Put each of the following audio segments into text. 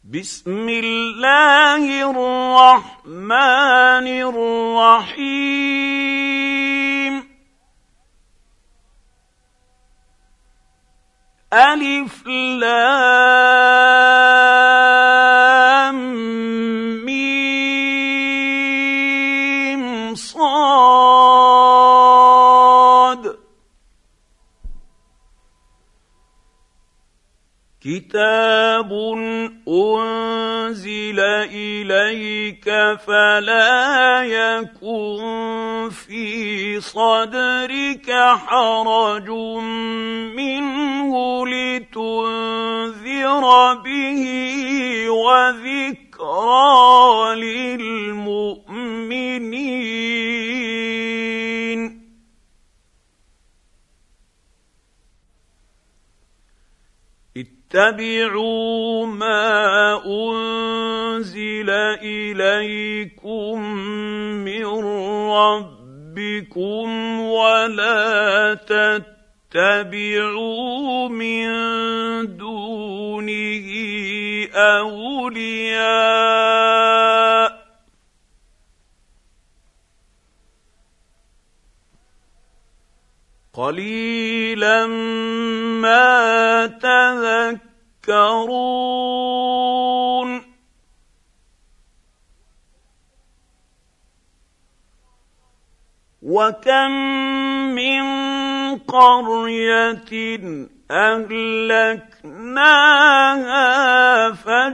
بسم الله الرحمن الرحيم ألف لام ميم صاد كتاب أنزل إليك فلا يكن في صدرك حرج منه لتنذر به وذكرى للمؤمنين اتبعوا ما أنزل إليكم من ربكم ولا تتبعوا من دونه أولياء قليلا ما تذكرون وكم من قرية أهلكناها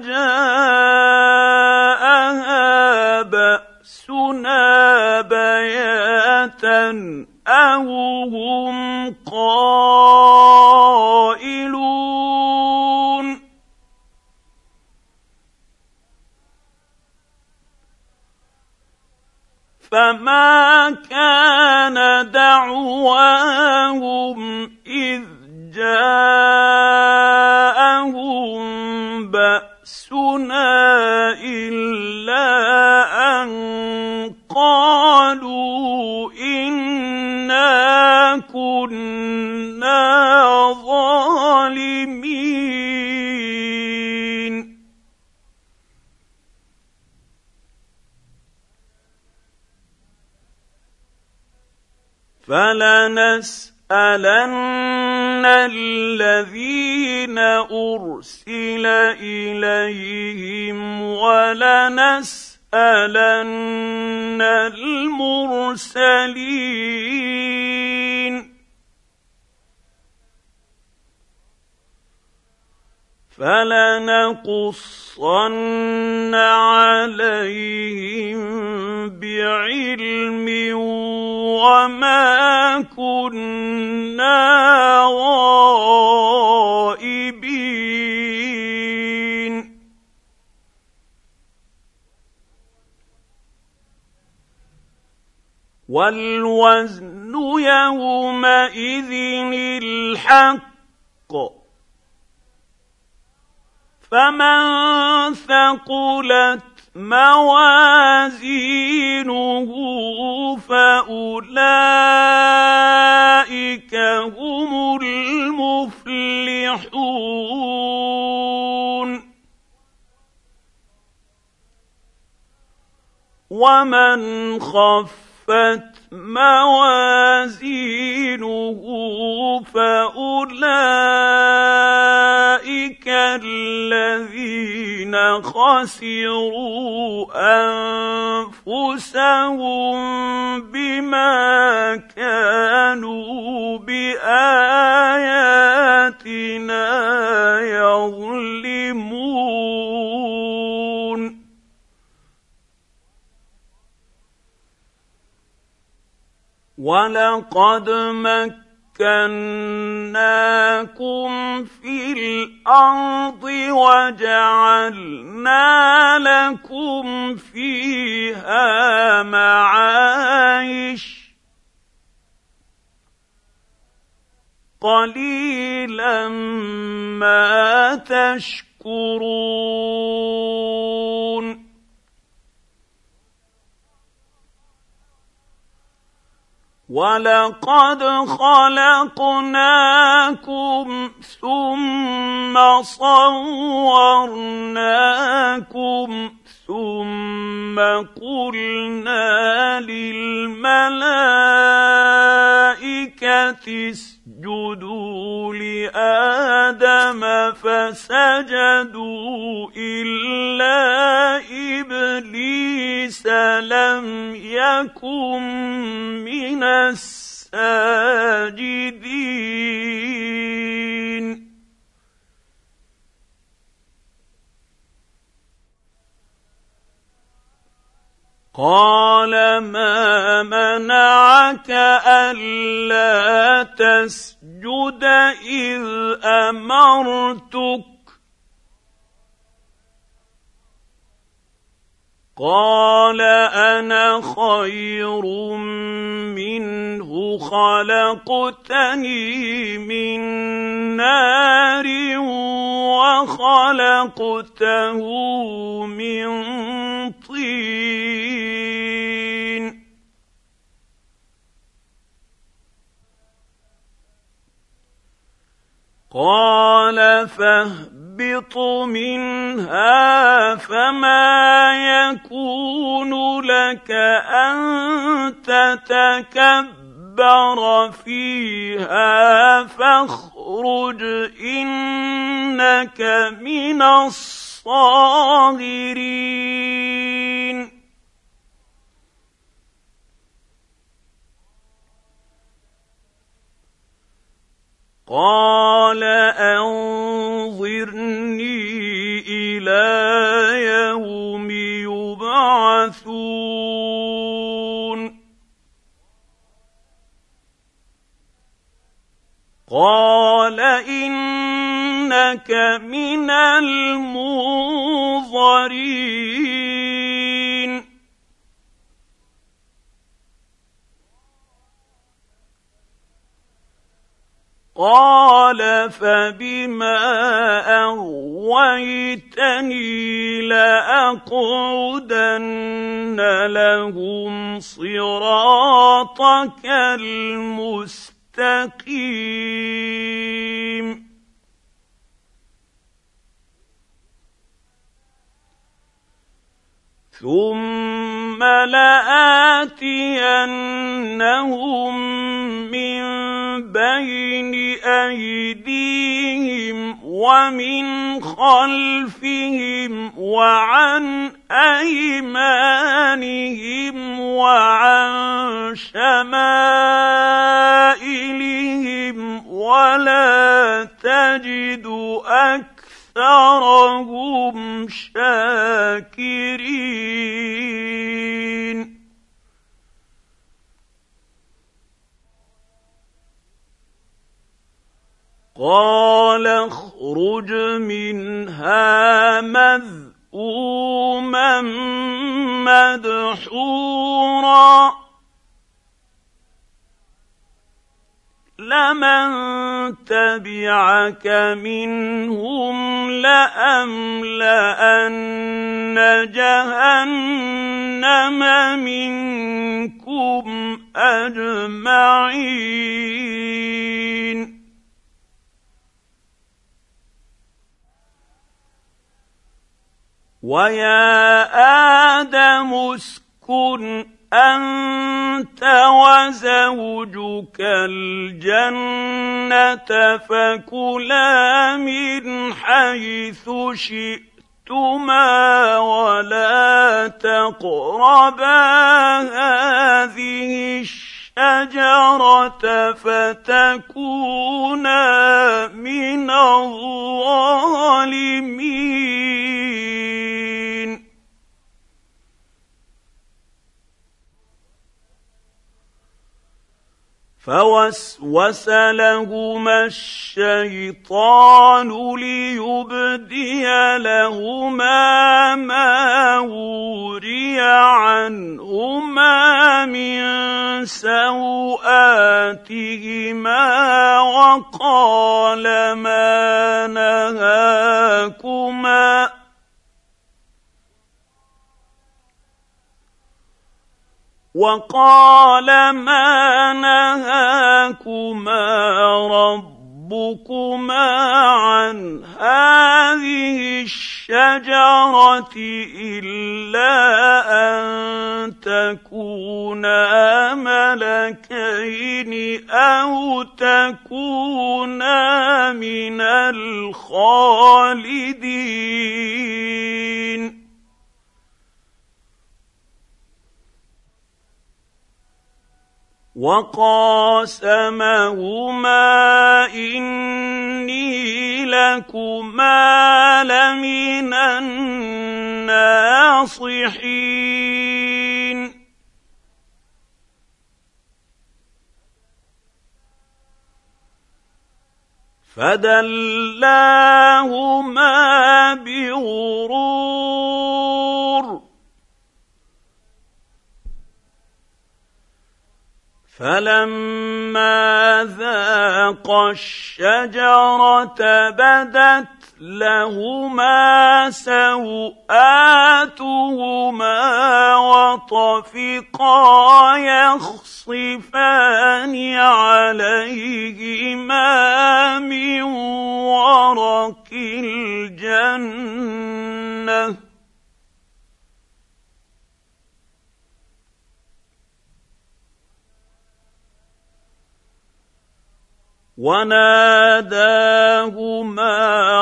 فجاءها بأسنا بياتا أو هم قائلون فما كان دعواهم إذ جاءهم بأسنا إلا أن قالوا إنا كنا ظالمين فلنسألن الذين أرسل إليهم ولنسألن المرسلين فلنقصن عليهم بعلم وما كنا غائبين والوزن يومئذ الحق فمن ثقلت موازينه فأولئك هم المفلحون ومن خفت موازينه فأولئك الذين خسروا أنفسهم بما كانوا بآياتنا يظلمون ولقد مكناكم في الأرض وجعلنا لكم فيها معايش قليلا ما تشكرون ولقد خلقناكم ثم صورناكم ثم قلنا للملائكة اسجدوا لآدم فسجدوا إلا إبليس لم يكن من الساجدين. قال ما منعك ألا تسجد إذ أمرتك قال أنا خير منه خلقتني من نار وخلقته من طين. قال فاهبط منها فما يكون لك أن تتكبر فيها فاخرج إنك من الصاغرين. قال أنظرني إلى يوم يبعثون. قال إنك من المنظرين. قال فبما أغويتني لأقعدن لهم صراطك المستقيم. ثم لآتينهم من بين أيديهم ومن خلفهم وعن أيمانهم وعن شمائلهم ولا تجد أكثرهم شاكرين. قال اخرج منها مذءوما مدحورا لمن تبعك منهم لأملأن جهنم منكم أجمعين. ويا آدم اسكن أنت وزوجك الجنة فكلا من حيث شئتما ولا تقربا هذه الشجرة فتكونا من الظالمين. فوسوس لهما الشيطان ليبدي لهما ما وري عنهما من سوآتهما وقال ما نهاكما ربكما ربكما عن هذه الشجرة إلا أن تكونا ملكين أو تكونا من الخالدين وقاسمهما إني لكما لمن الناصحين فدلاهما بغرور فلما ذاقا الشجرة بدت لهما سوآتهما وطفقا يخصفان عليهما من ورق الجنة وناداهما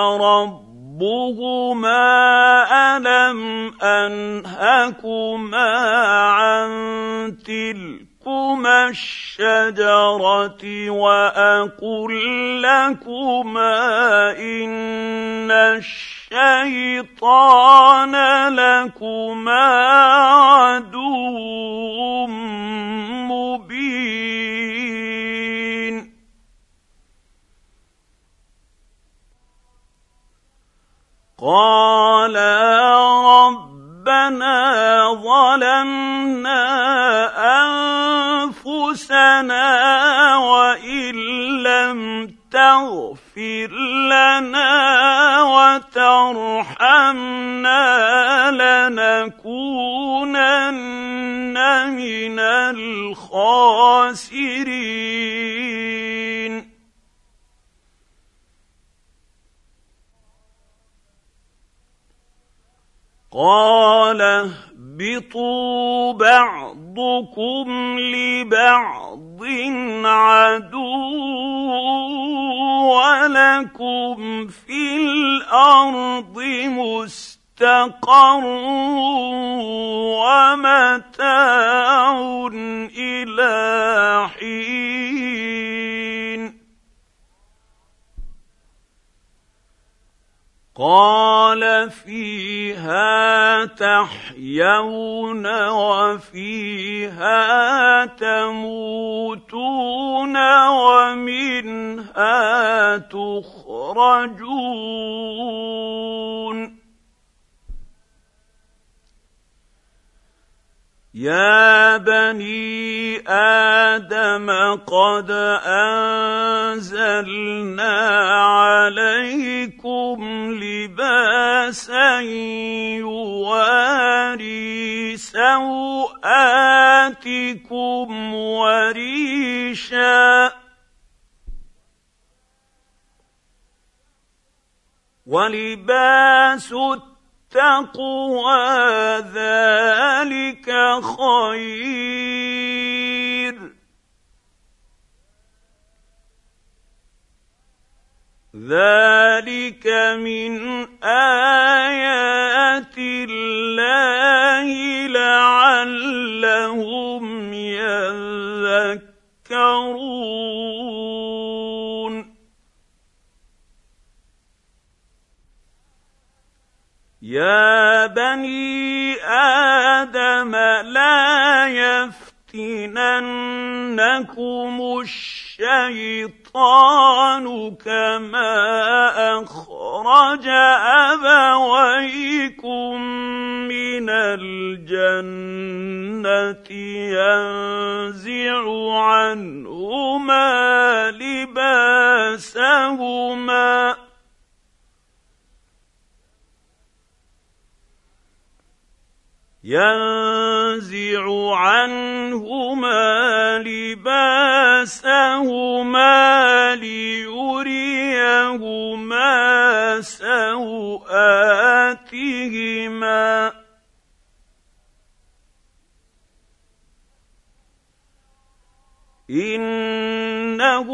ربهما ألم أنهكما عن تلكما الشجرة وأقل لكما إن الشيطان لكما عدو مبين قالا ربنا ظلمنا أنفسنا وإن لم تغفر لنا وترحمنا لنكونن من الخاسرين قال اهبطوا بعضكم لبعض عدو ولكم في الأرض مستقر ومتاع إلى حين قال فيها تحيون وفيها تموتون ومنها تخرجون يا بني آدم قد أنزلنا عليكم لباسا يواري سوآتكم وريشا ولباس التقوى ذلك خير ذلك من آيات الله لعلهم يذكرون يا بني آدم لا يفتننكم الشيطان كما أخرج أبويكم من الجنة ينزع عنهما لباسهما لباسهما ليريهما سوآتهما إنه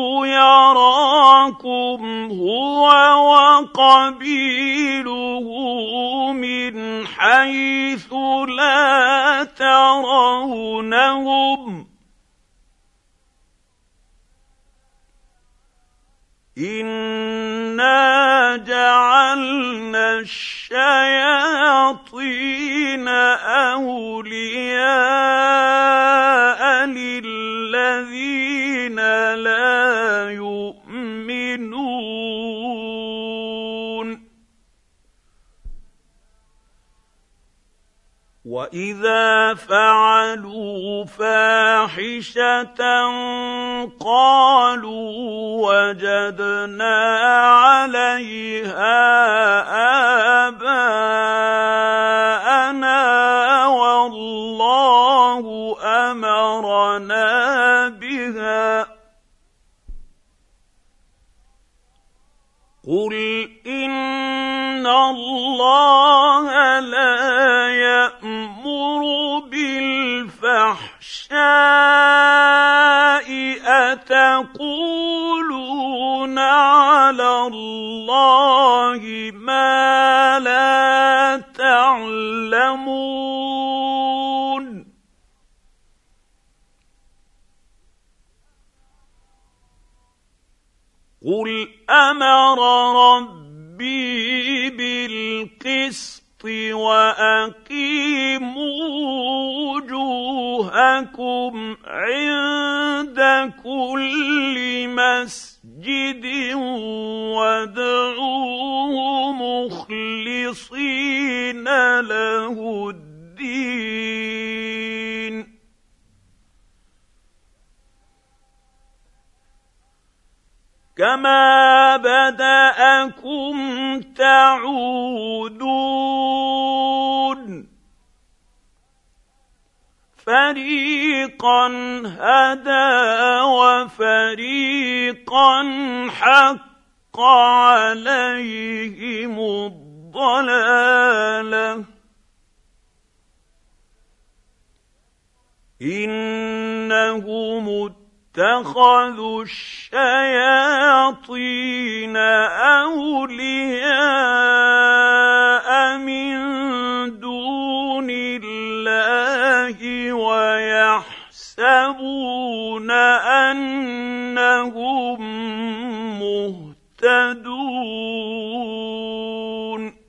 يراكم هو وقبيله من حيث لا ترونهم إنا جعلنا الشياطين أولياء للذين لا يؤمنون وإذا فعلوا فاحشة قالوا وجدنا عليها آباءنا والله أمرنا بها قل إن الله لا يأمر بالفحشاء أتقولون على الله ما لا تعلمون قل أمر ربي بالقسط وأقيموا وجوهكم عند كل مسجد وادعوه مخلصين له الدين كما بدأكم تعودون فريقا هدى وفريقا حق عليهم الضلالة إنهم اتخذوا الشياطين أولياء من دون الله ويحسبون أنهم مهتدون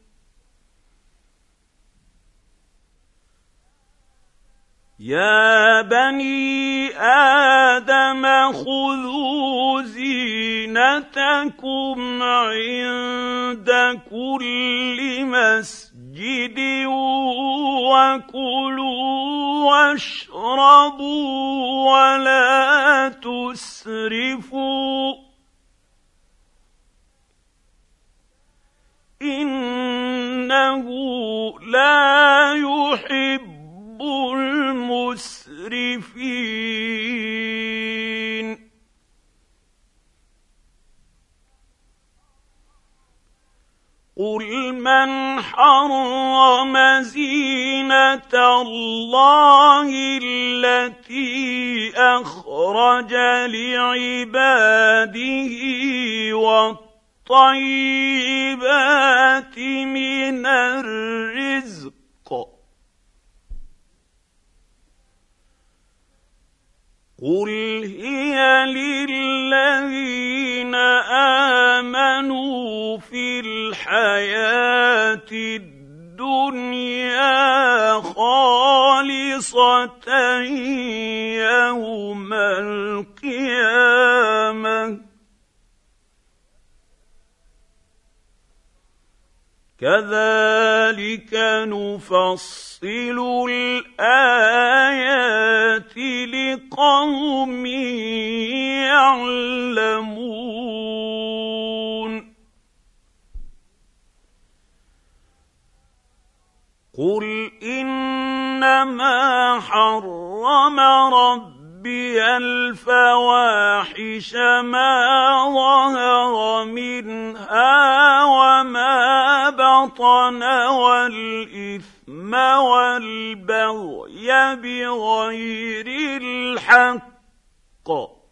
يا بني آدم خذوا زينتكم عند كل مسجد وكلوا واشربوا ولا تسرفوا إنه لا يحب المسرفين قل من حرم زينة الله التي أخرج لعباده والطيبات من الرزق قل هي للذين آمنوا في الحياة الدنيا خالصة يوم القيامة كذلك نفصل الآيات لقوم يعلمون قل إنما حرم ربي الفواحش ما ظهر منها وما بطن والإثم والبغي بغير الحق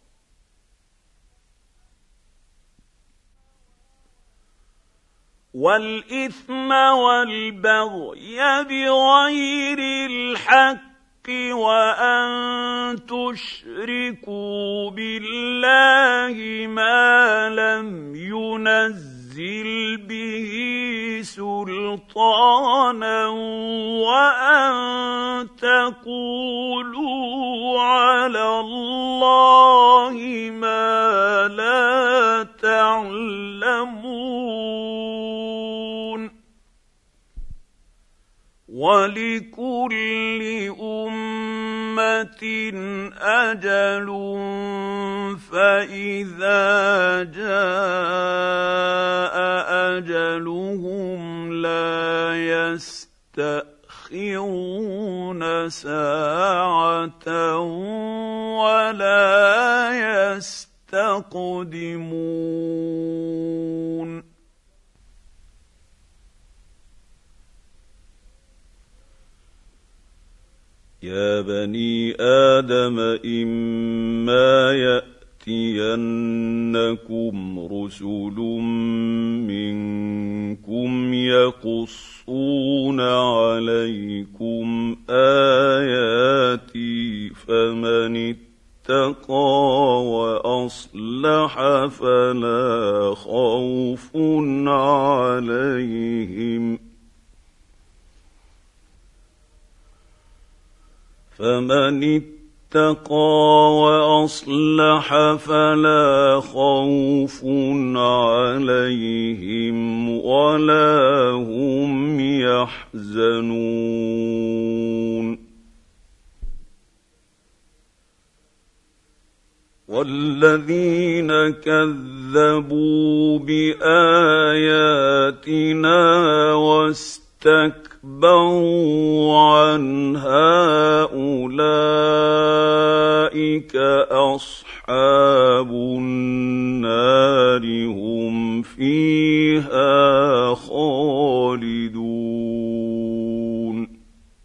وأن تشركوا بالله ما لم ينزل به سلطانا وأن تقولوا على الله ما لا تعلمون ولكل أمة أجل فإذا جاء أجلهم لا يستأخرون ساعة ولا يستقدمون يا بني آدم إما يأتينكم رسل منكم يقصون عليكم آياتي فمن اتقى وأصلح فلا خوف عليهم فلا خوف عليهم ولا هم يحزنون والذين كذبوا بآياتنا واستكبروا عنها أولئك أصحاب النار هم فيها خالدون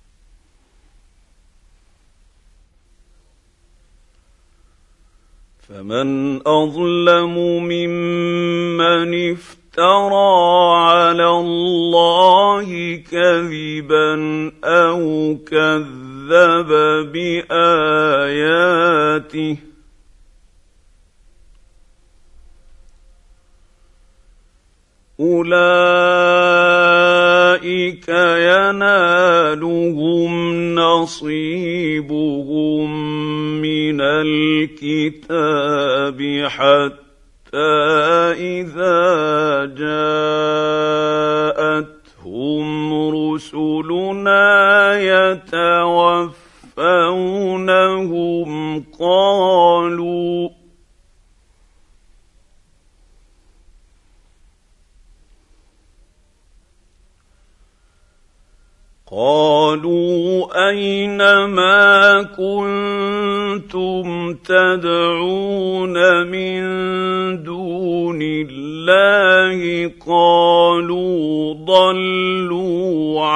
فمن أظلم ممن افترى على الله كذبا أو كذب بآياته أولئك ينالهم نصيبهم من الكتاب حتى إذا جاءتهم رسلنا يتوفونهم قالوا أين ما كنتم تدعون من دون الله قالوا ضلوا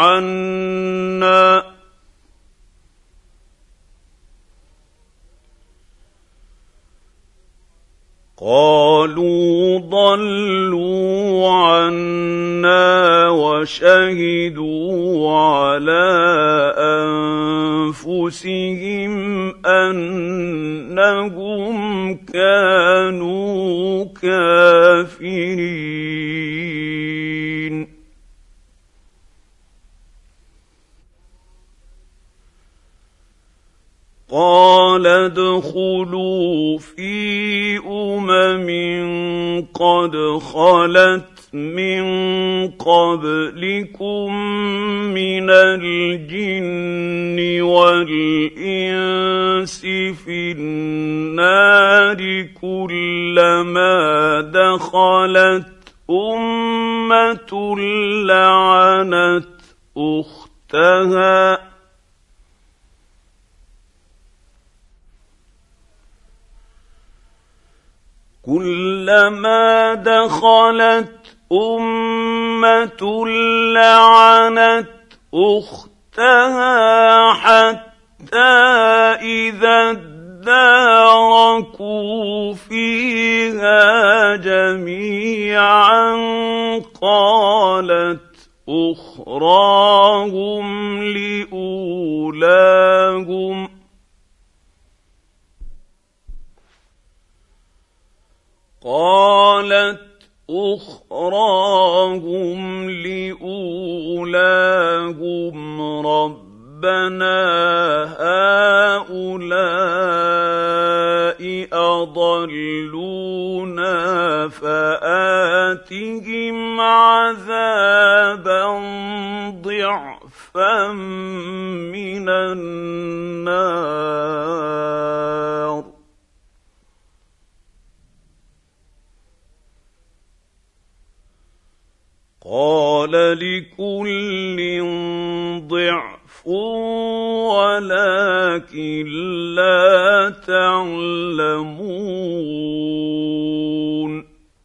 عنا وشهدوا على أنفسهم أنهم كانوا كافرين قال ادخلوا في قد خلت من قبلكم من الجن والإنس في النار كلما دخلت أمة لعنت أختها كلما دخلت أمة لعنت أختها حتى إذا اداركوا فيها جميعا قالت أخراهم لأولاهم ربنا هؤلاء أضلونا فآتهم عذابا ضعفا من النار قال لكل ضعف ولكن لا تعلمون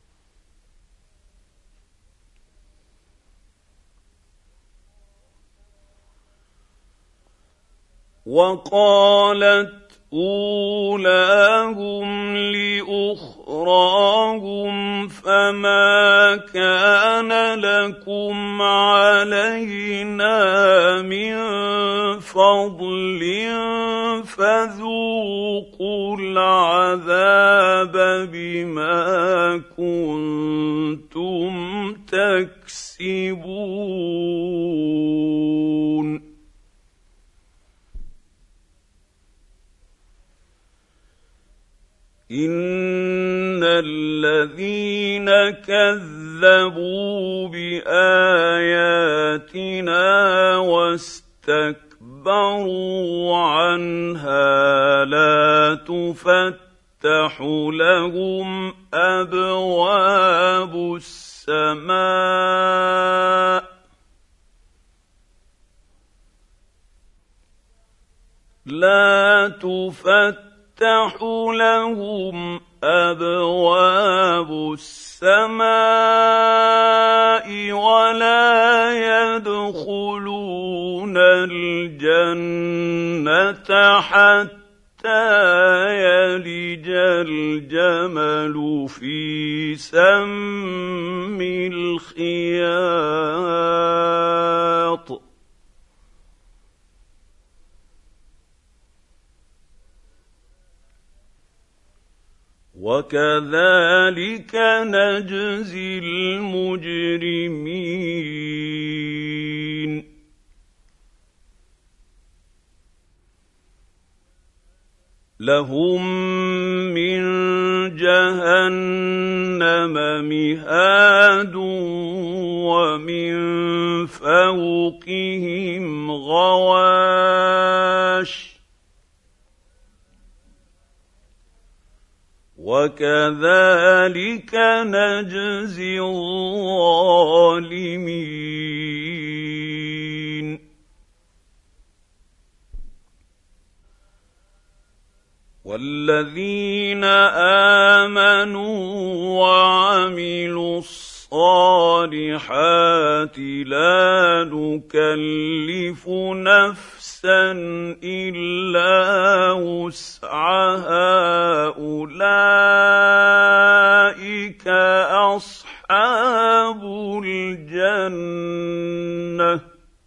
وقالت أولاهم لأخراهم فما كان لكم علينا من فضل فذوقوا العذاب بما كنتم تكسبون إن الذين كذبوا بآياتنا واستكبروا عنها لا تفتح لهم أبواب السماء لا تفتح لهم أبواب السماء ولا يدخلون الجنة حتى يلج الجمل في سم الخياط وكذلك نجزي المجرمين لهم من جهنم مهاد ومن فوقهم غواش وكذلك نجزي الظالمين والذين آمنوا وعملوا الصالحات لا نكلف نفسا إلا وسعها أولئك أصحاب الجنة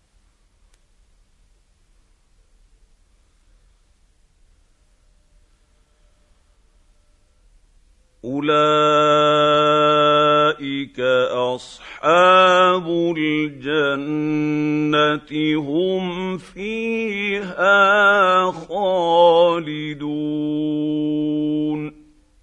أولئك أصحاب الجنة هم فيها خالدون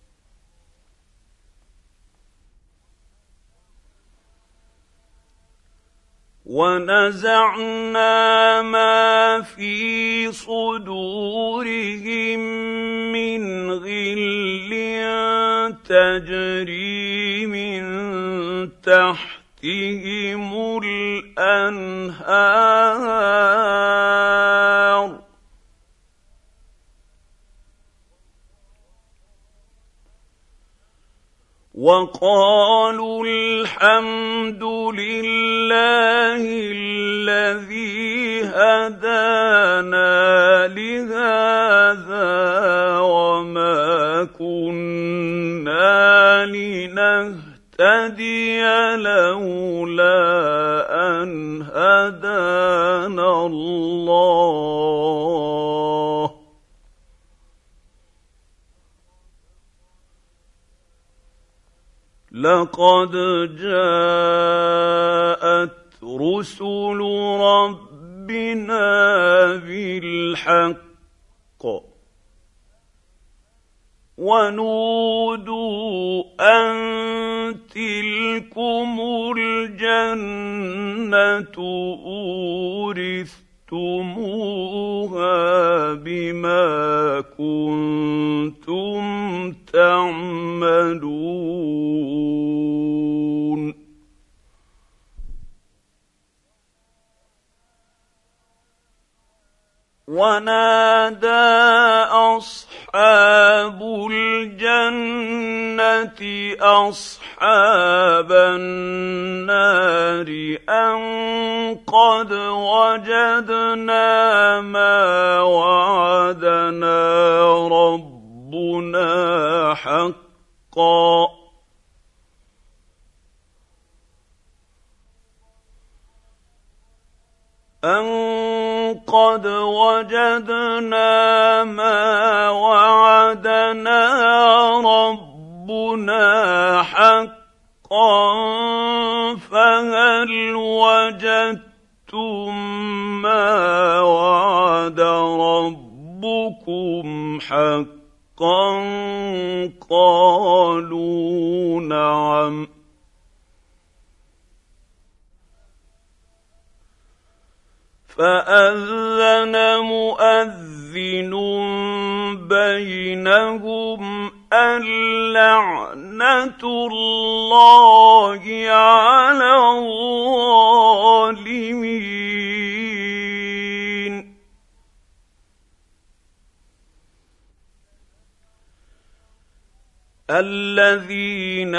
ونزعنا ما في صدورهم من غل تجري من تحتهم الأنهار وقالوا الحمد لله الذي هدانا لهذا وما كنا لنهتدي لولا أن هدانا الله لقد جاءت رسل ربنا بالحق ونودوا أن تلكم الجنة أورثتموها بما كنتم تعملون ونادى أصحاب الجنة أصحاب النار أن قد وجدنا ما وعدنا ربنا حقا قد وجدنا ما وعدنا ربنا حقا فهل وجدتم ما وعد ربكم حقا قالوا نعم فأذن مؤذن بينهم اللعنة الله على الظالمين الذين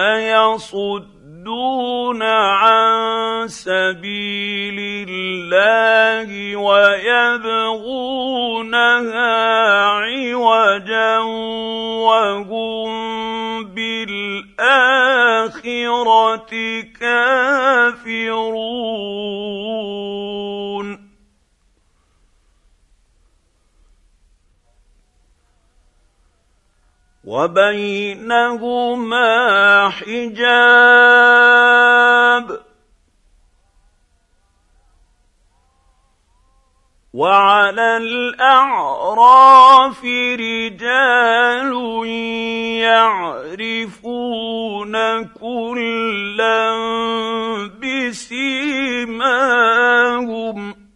يصدون عن سبيل الله ويبغونها عوجا وهم بالآخرة كافرون وبينهما حجاب وعلى الأعراف رجال يعرفون كلا بسيماهم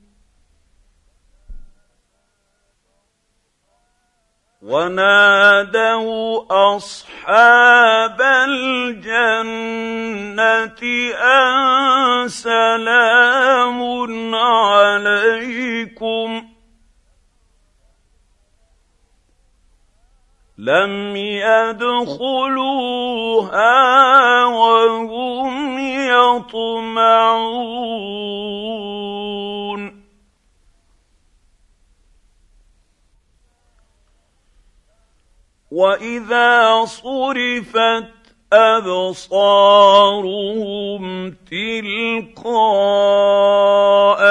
ونادوا أصحاب الجنة أن سلام عليكم لم يدخلوها وهم يطمعون وإذا صرفت أبصارهم تلقاء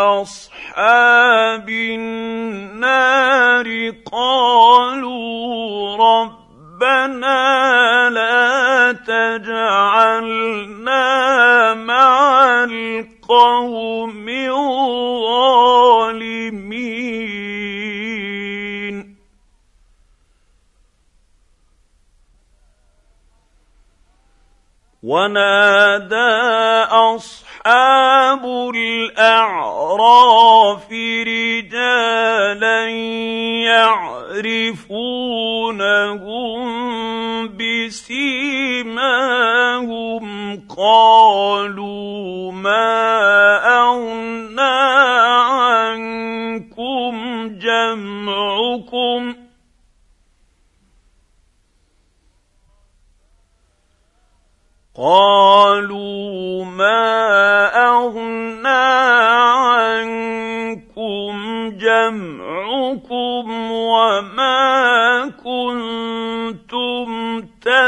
أصحاب النار قالوا ربنا لا تجعلنا مع القوم الظالمين ونادى أصحاب الأعراف رجالا يعرفونهم بسيماهم قالوا ما أغنى عنكم جمعكم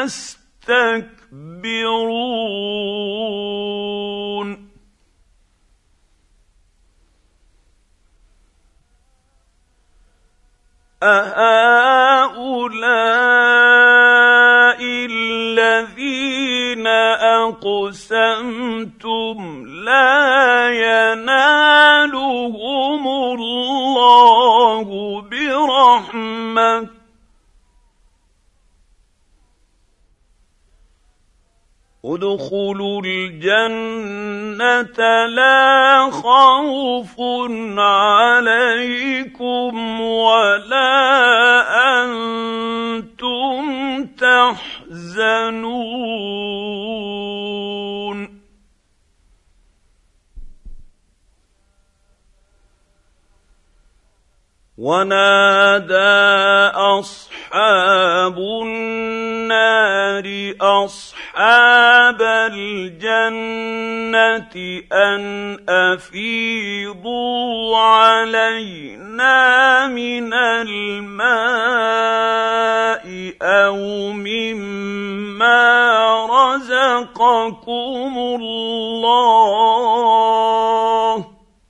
يستكبرون أهؤلاء الذين أقسمتم لا ينالهم الله برحمة ادخلوا الجنة لا خوف عليكم ولا أنتم تحزنون ونادى أصحاب النار أصحاب الجنة أن أفيضوا علينا من الماء أو مما رزقكم الله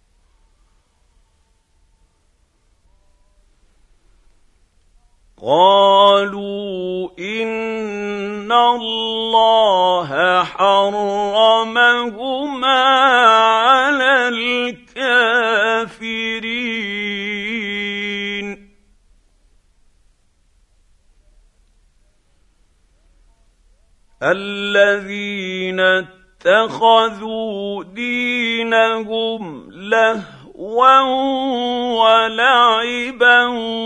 قالوا إن الله حرمهما على الكافرين الذين اتخذوا دينهم لهوا ولعبا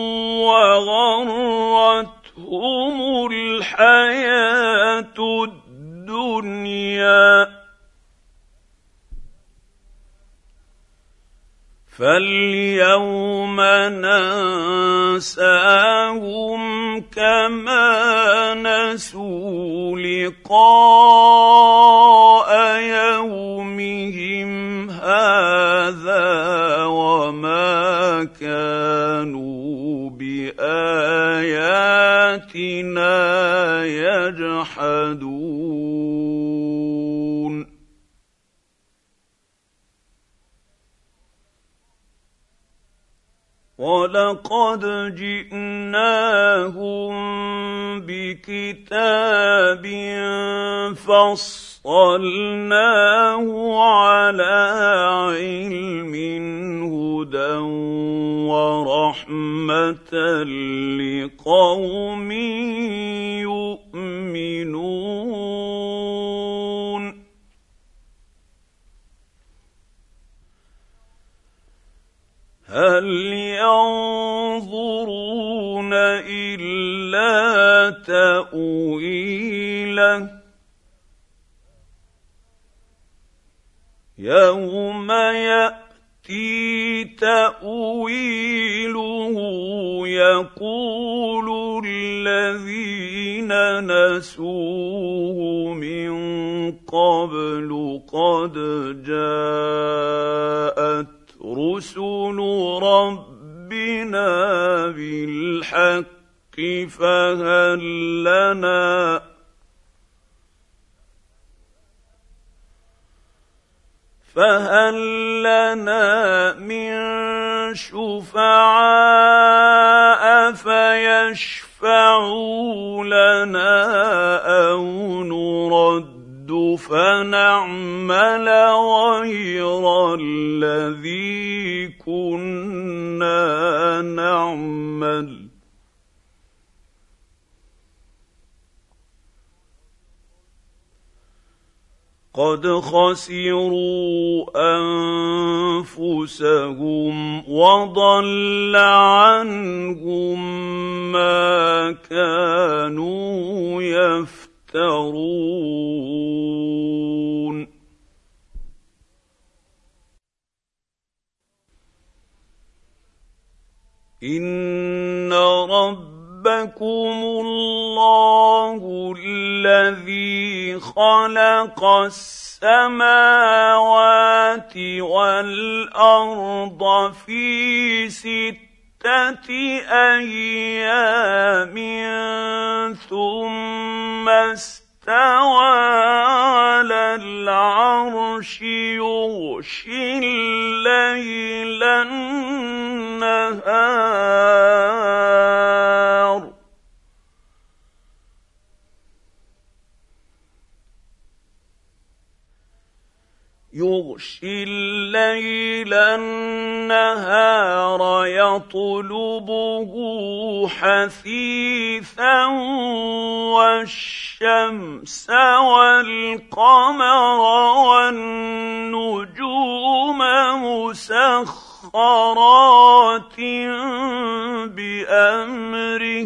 وغرتهم الحياة الدنيا فاليوم ننساهم كما نسوا لقاء يومهم هذا وما كانوا بآياتنا يجحدون ولقد جئناهم بكتاب فصلناه على علم هدى ورحمة لقوم يؤمنون هل ينظرون إلا تأويله يوم يأتي تأويله يقول الذين نسوه من قبل قد جاءت رسل ربنا بالحق فهل لنا من شفعاء فيشفعوا لنا أو نرد فنعمل غير الذي كنا نعمل قد خسروا أنفسهم وضل عنهم ما كانوا يفترون إن ربكم الله الذي خلق السماوات والأرض في 6 أيام ثم استوى على العرش يغشي الليل النهار يطلبه حثيثا والشمس والقمر والنجوم مسخرات بأمره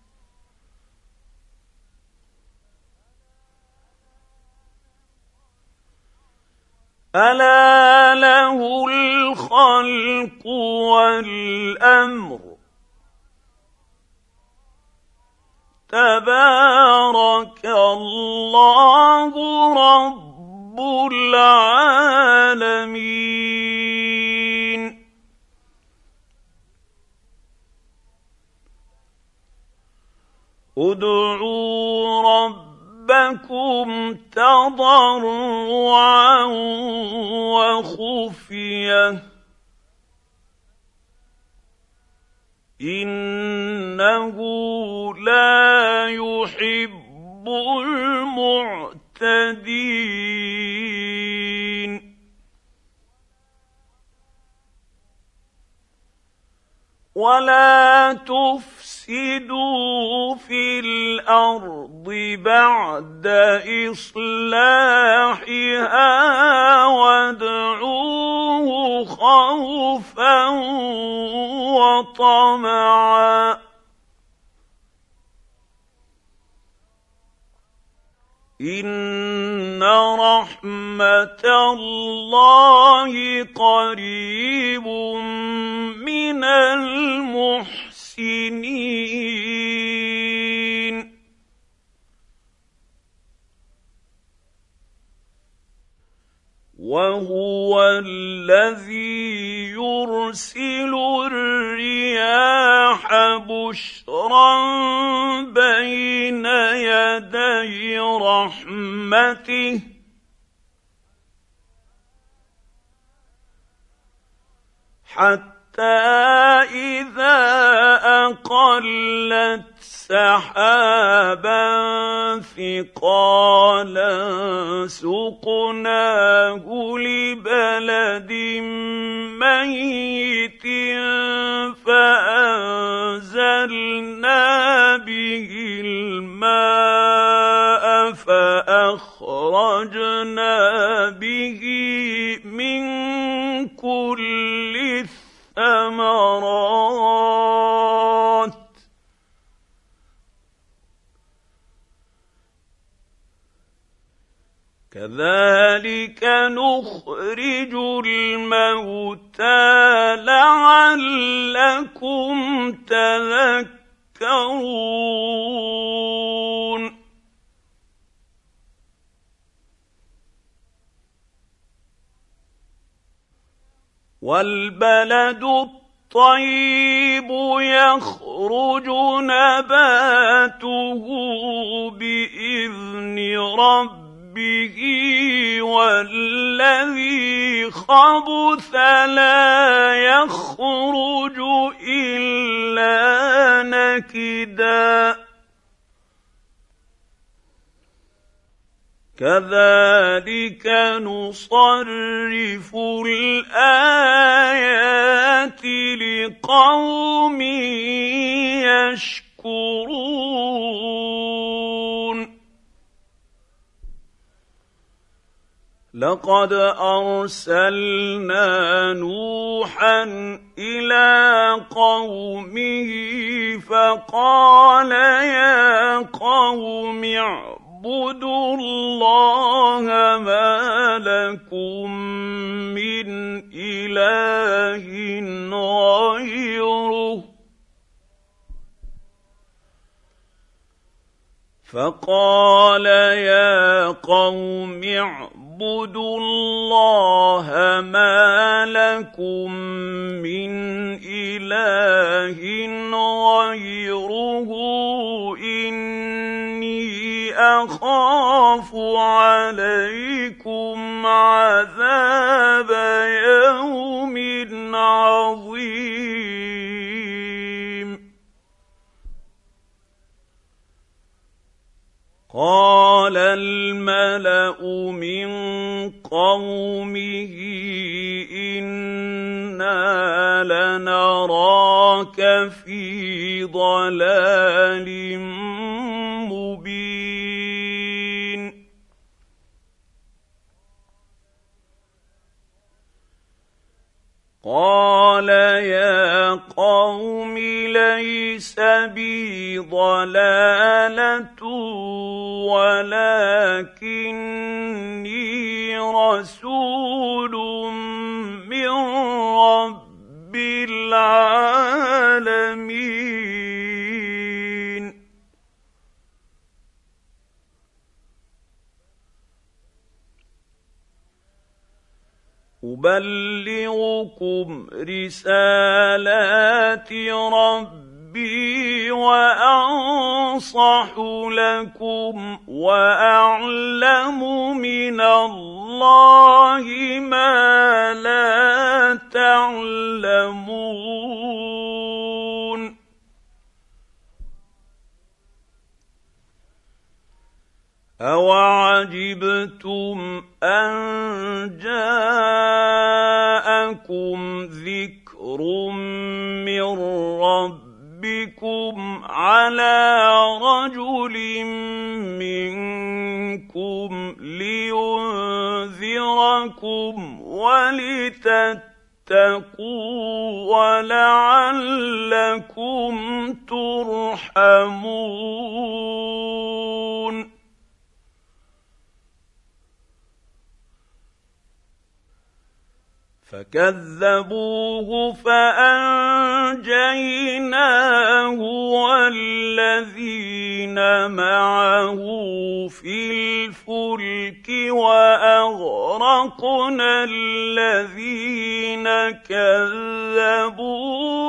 ألا له الخلق والأمر تبارك الله رب العالمين ادعوا ربكم تضرعا وخفيه إنه لا يحب المعتدين ولا تفسدوا في الأرض بعد إصلاحها وادعوه خوفا وطمعا إن رحمة الله قريب من المحسنين وهو الذي يرسل الرياح بشرا بين يدي رحمته حتى إذا أقلت سحابا ثقالا سقناه لبلد ميت فأنزلنا به الماء فأخرجنا به من كل الثمرات كذلك نخرج الموتى لعلكم تذكرون والبلد الطيب يخرج نباته بإذن ربه والذي خبث لا يخرج إلا نكدا كذلك نصرف الآيات لقوم يشكرون لقد أرسلنا نوحا إلى قومه فقال يا قوم اعبدوا الله ما لكم من إله غيره فقال يا قوم اعبدوا الله ما لكم من إله إله غيره إني أخاف عليكم عذاب يوم عظيم. قال الملأ من قومه إنا لنراك في ضلال مبين. قال يا قوم ليس بي ضلالة ولكني رسول من رب العالمين. أبلغكم رسالات ربي وأنصح لكم وأعلم من الله ما لا تعلمون. أَوَعَجِبْتُمْ أَن جَاءَكُمْ ذِكْرٌ مِّن رَّبِّكُمْ عَلَىٰ رَجُلٍ مِّنكُمْ لِيُنذِرَكُمْ وَلِتَتَّقُوا وَلَعَلَّكُمْ تُرْحَمُونَ. فكذبوه فأنجيناه والذين معه في الفلك وأغرقنا الذين كذبوا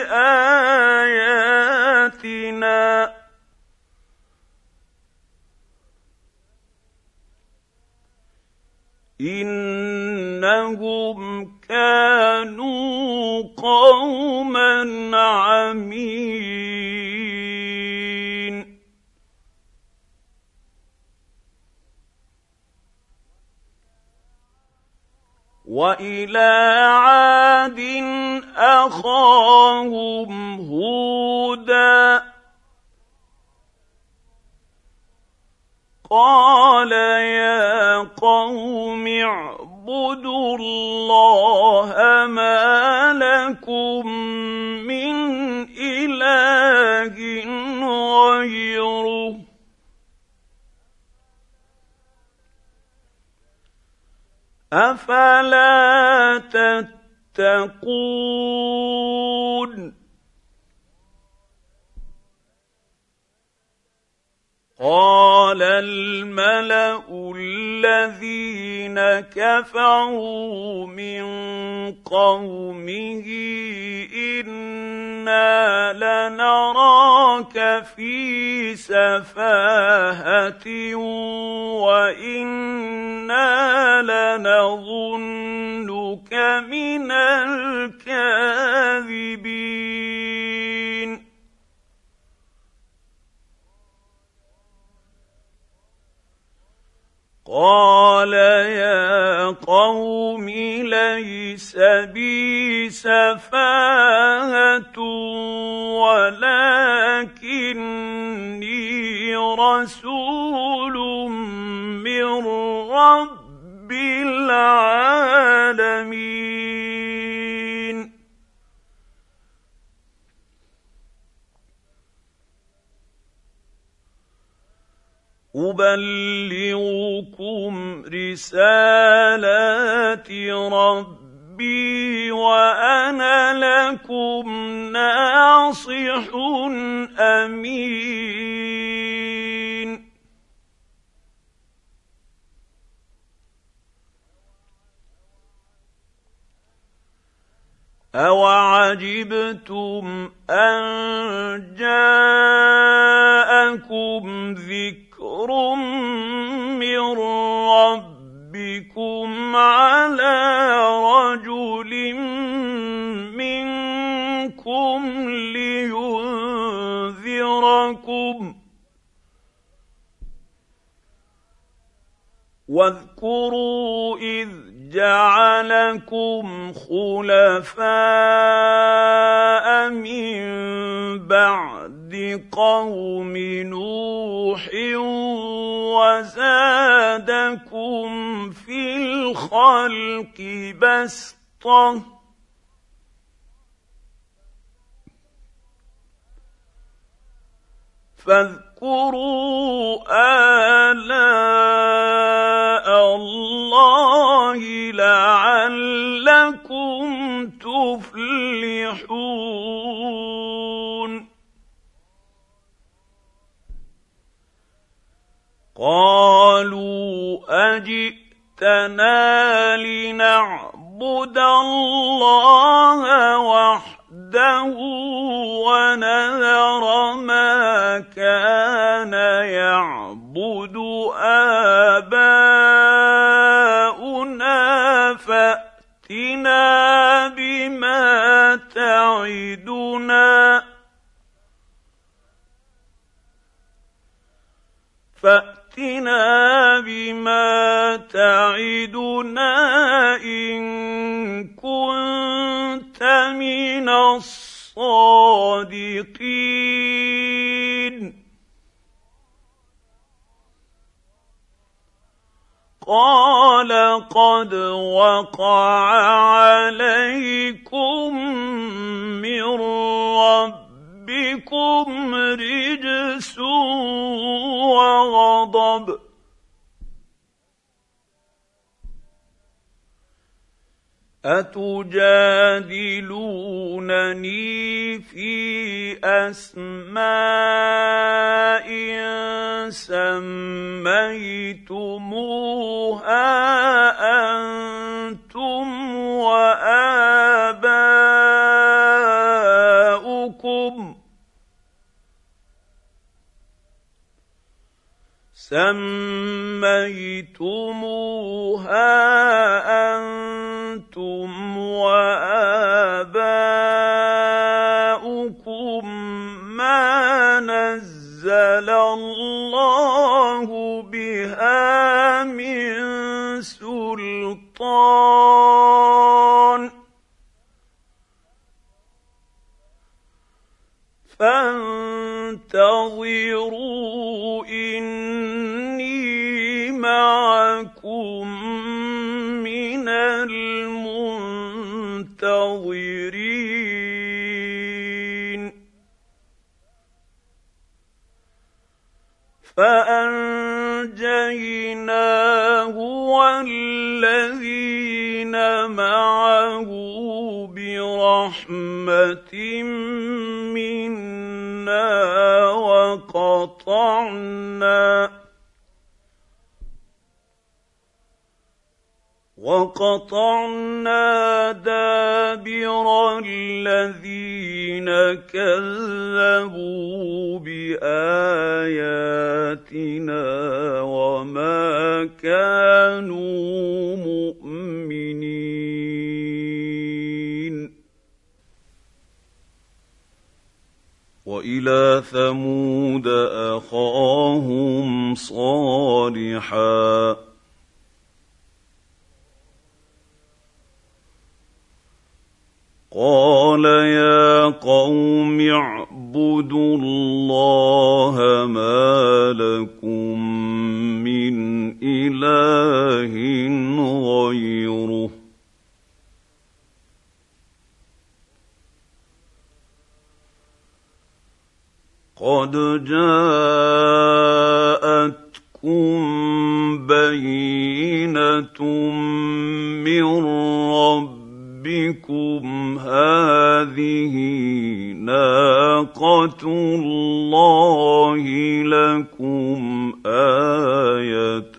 بآياتنا إنهم كانوا قوما عمين. وإلى عاد أخاهم هودا قال يا قوم اعبدوا الله ما لكم من إله غيره أفلا تتقون. قال الملأ الذين كفروا من قومه إنا لنراك في سفاهة وإنا لنظنك من الكاذبين. قال يا قوم ليس بي سفاهة ولكني رسول من رب العالمين. أبلغكم رسالات ربي وأنا لكم ناصح أمين. أَوَعَجِبْتُمْ أَن جَاءَكُمْ ذِكْرٌ مِّن رَّبِّكُمْ عَلَىٰ رَجُلٍ مِّنكُمْ لِيُنذِرَكُمْ ۚ وَاذْكُرُوا إِذْ جَعَلَكُمْ خُلَفَاءَ مِن بَعْدِ قَوْمِ نُوحٍ وَزَادَكُمْ فِي الْخَلْقِ بَسْطَةً ۖ فاذكروا آلاء الله لعلكم تفلحون. قالوا أجئتنا لنعبد الله وحده ونذر ما كان يعبد آباؤنا فأتنا بما تعدنا إن كنت من الصادقين. قال قد وقع عليكم من ربكم رجس وغضب، أتجادلونني في أسماء سميتموها أنتم وآباؤكم ما نزل الله بها من سلطان، فانتظروا إني معكم من المنتظرين. فأنجيناه والذين معه برحمة منا وقطعنا دابر الذين كذبوا بآياتنا وما كانوا مؤمنين. وإلى ثمود أخاهم صالحا قال يا قوم اعبدوا الله ما لكم من إله غيره قد جاءتكم بينة من ربكم هذه ناقة الله لكم آية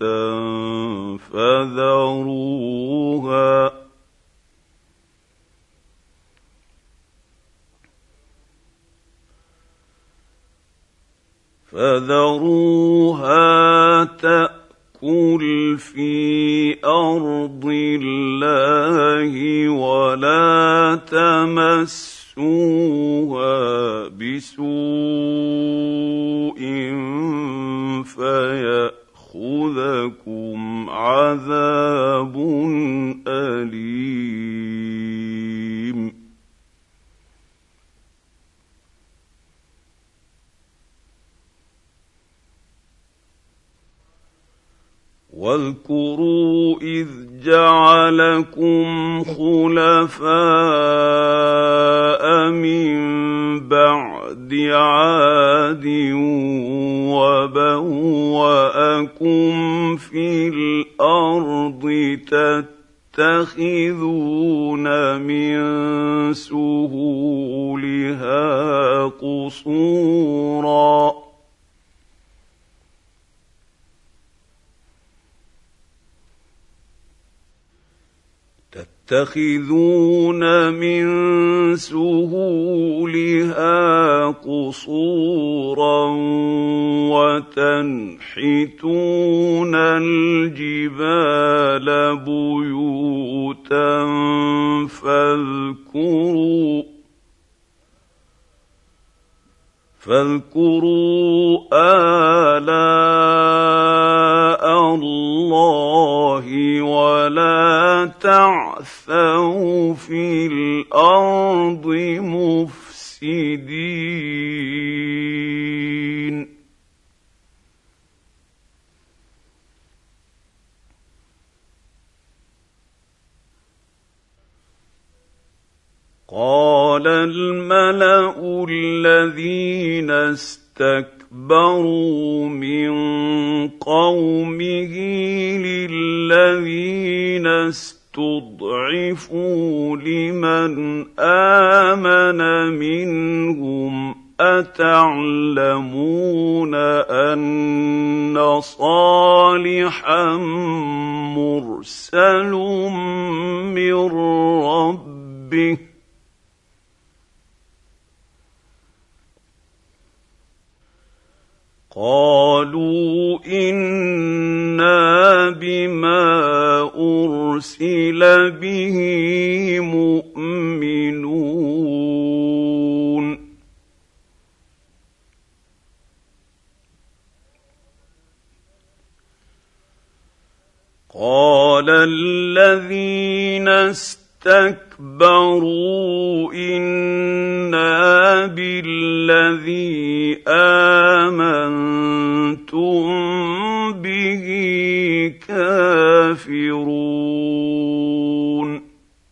فذروها تأكل في أرض الله ولا تمسوها بسوء فيأخذكم عذاب أليم. واذكروا إذ جعلكم خلفاء من بعد عاد وبوأكم في الأرض تتخذون من سهولها قصورا وتنحتون الجبال بيوتا فاذكروا آلاء الله ولا تعثوا في الأرض مفسدين. قال الملأ الذين استكبروا من قومه للذين استضعفوا لمن آمن منهم أتعلمون أن صالحا مرسل من ربه قالوا إنا بما أرسل به مؤمنون. قال الذين استكبروا إنا بالذي آمنتم به كافرون.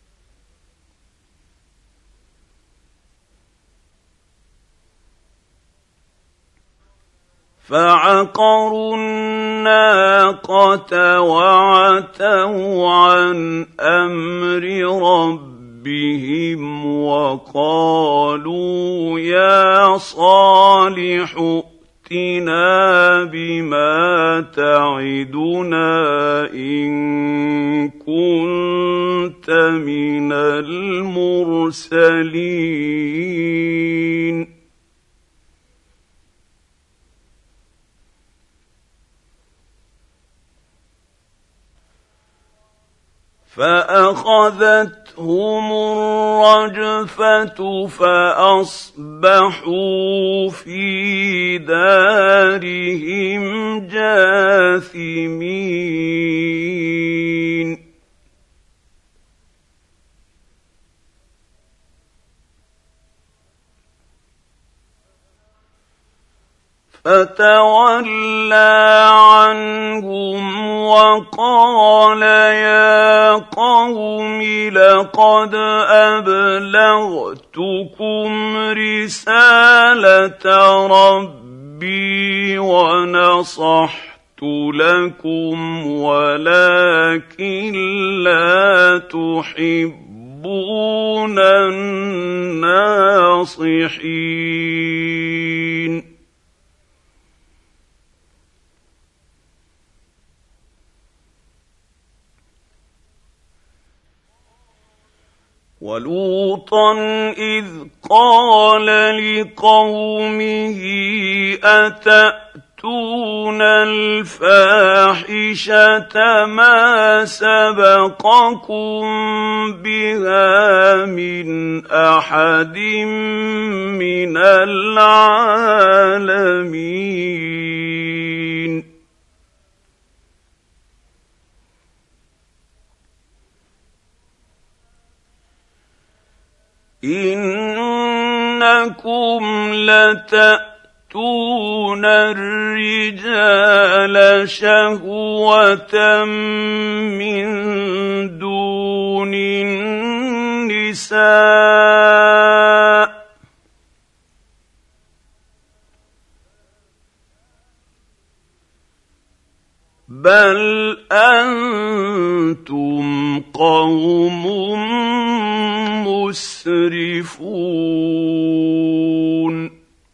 فعقروا الناقة وعتوا عن أمر ربهم وقالوا يا صالح ائتنا بما تعدنا إن كنت من المرسلين. فأخذتهم الرجفة فأصبحوا في دارهم جاثمين. فتولى عنهم وقال يا قوم لقد أبلغتكم رسالة ربي ونصحت لكم ولكن لا تحبون الناصحين. ولوطا إذ قال لقومه أتأتون الفاحشة ما سبقكم بها من أحد من العالمين إنكم لتأتون الرجال شهوة من دون النساء بل أنتم قوم مسرفون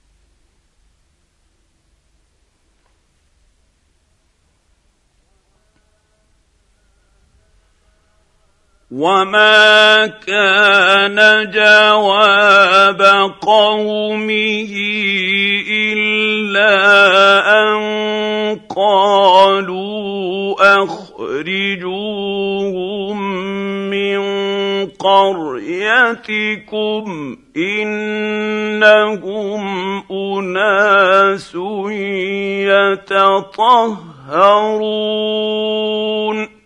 وما كان جواب قومه إلا أن قالوا أخرجوهم من قريتكم إنهم أناس يتطهرون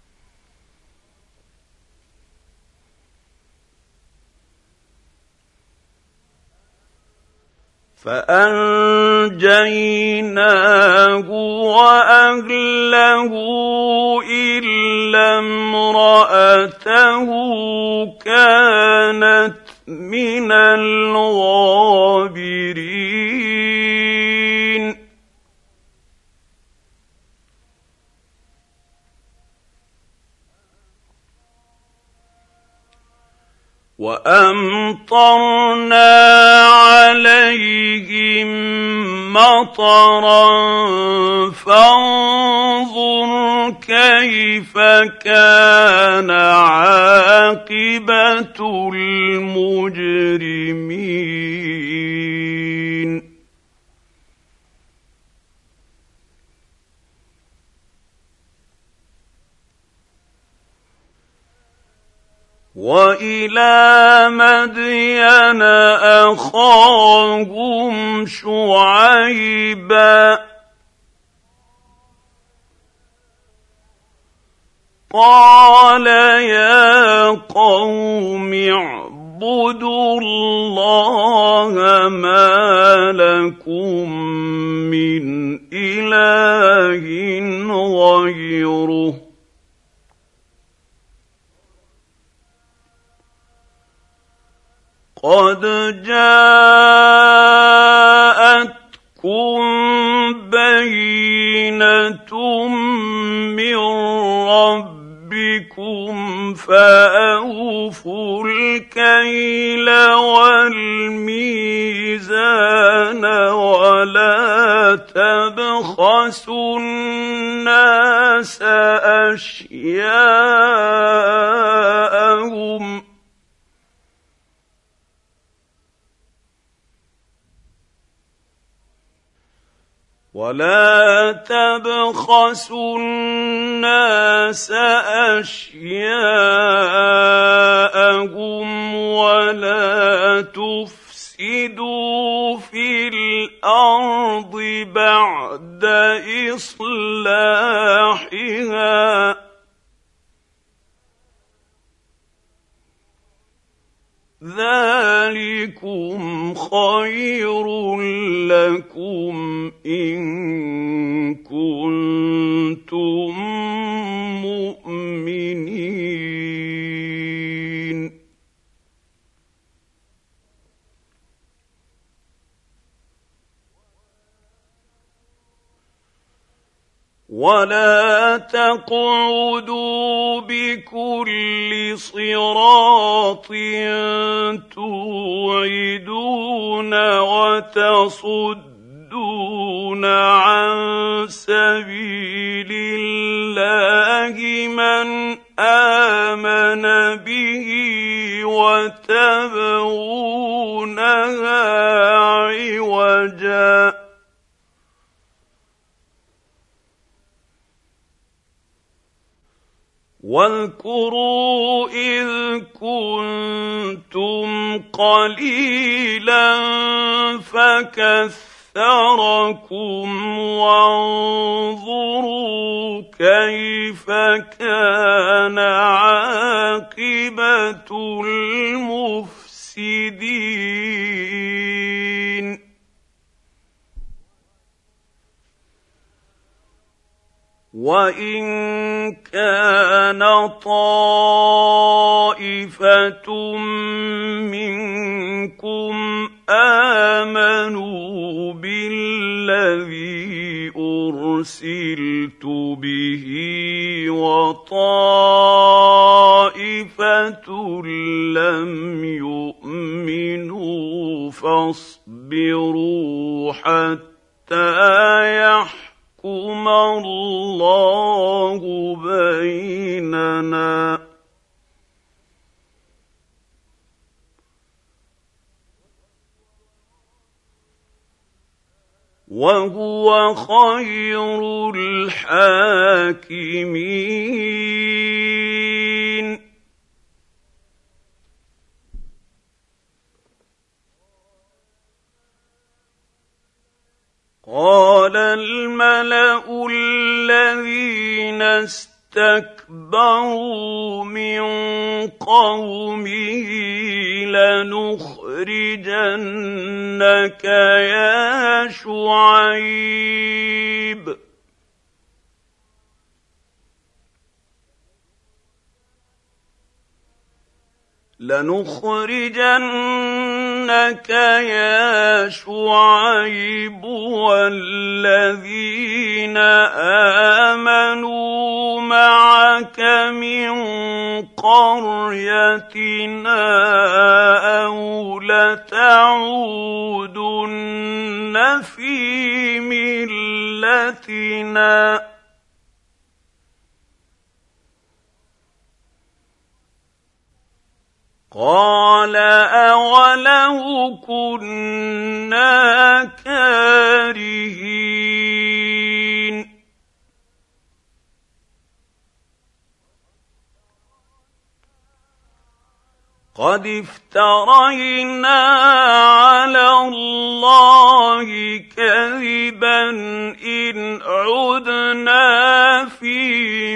فأنجيناه وأهله إلا امرأته كانت من الغابرين وأمطرنا عليهم مطرا فانظر كيف كان عاقبة المجرمين وإلى مدين أخاهم شعيبا قال يا قوم اعبدوا الله ما لكم من إله غيره قد جاءتكم بينة من ربكم فأوفوا الكيل والميزان ولا تبخسوا الناس أشياءهم ولا تبخسوا الناس أشياءهم ولا تفسدوا في الأرض بعد إصلاحها ذلكم خير لكم إن كنتم مؤمنين ولا تقعدوا بكل صراط توعدون وتصدون عن سبيل الله من آمن به وتبغونها عوجا واذكروا إذ كنتم قليلا فكثركم وانظروا كيف كان عاقبة المفسدين وإن كان طائفة منكم آمنوا بالذي أرسلت به وطائفة لم يؤمنوا فاصبروا حتى يحكم الله بيننا وهو خير الحاكمين قال الملأ الذين استكبروا من قومه لنخرجنك يا شعيب والذين آمنوا معك من قريتنا أو لتعودن في ملتنا قال أولو كنا كارهين قد افترينا على الله كذبا إن عدنا في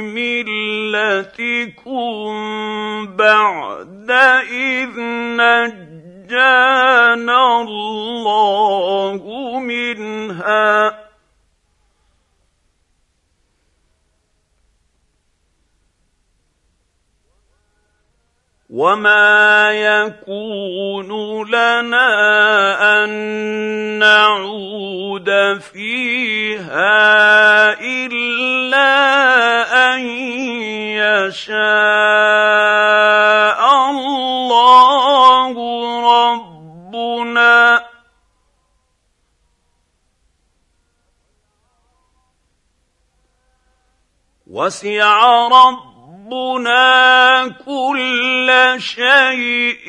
ملتكم بعد إذ نجانا الله منها وما يكون لنا أن نعود فيها إلا أن يشاء الله ربنا وسع ربنا كل شيء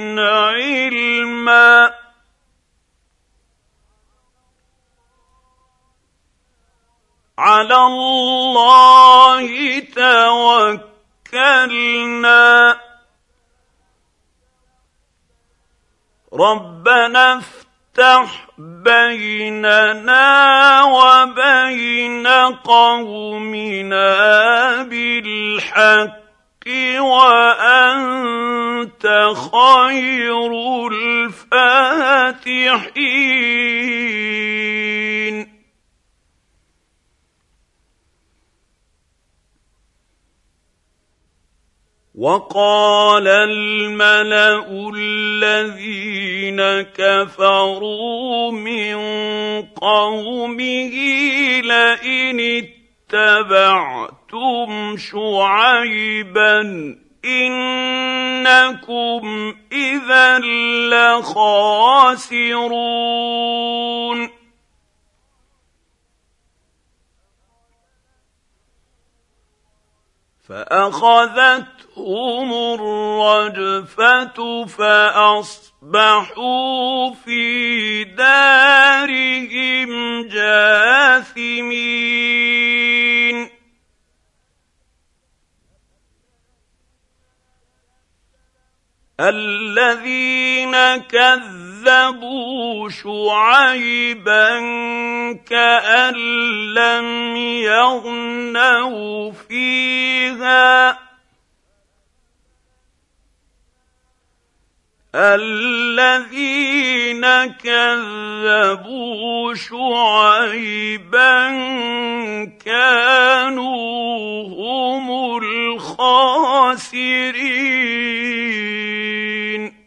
علما على الله توكلنا ربنا افتح بيننا وبين قومنا بالحق وأنت خير الفاتحين وقال الملأ الذين كفروا من قومه لئن اتبعتم شعيبا إنكم إذا لخاسرون فأخذتهم الرجفة فأصبحوا في دارهم جاثمين. الذين كذبوا شعيبا كأن لم يغنوا فيها الذين كذبوا شعيبا كانوا هم الخاسرين.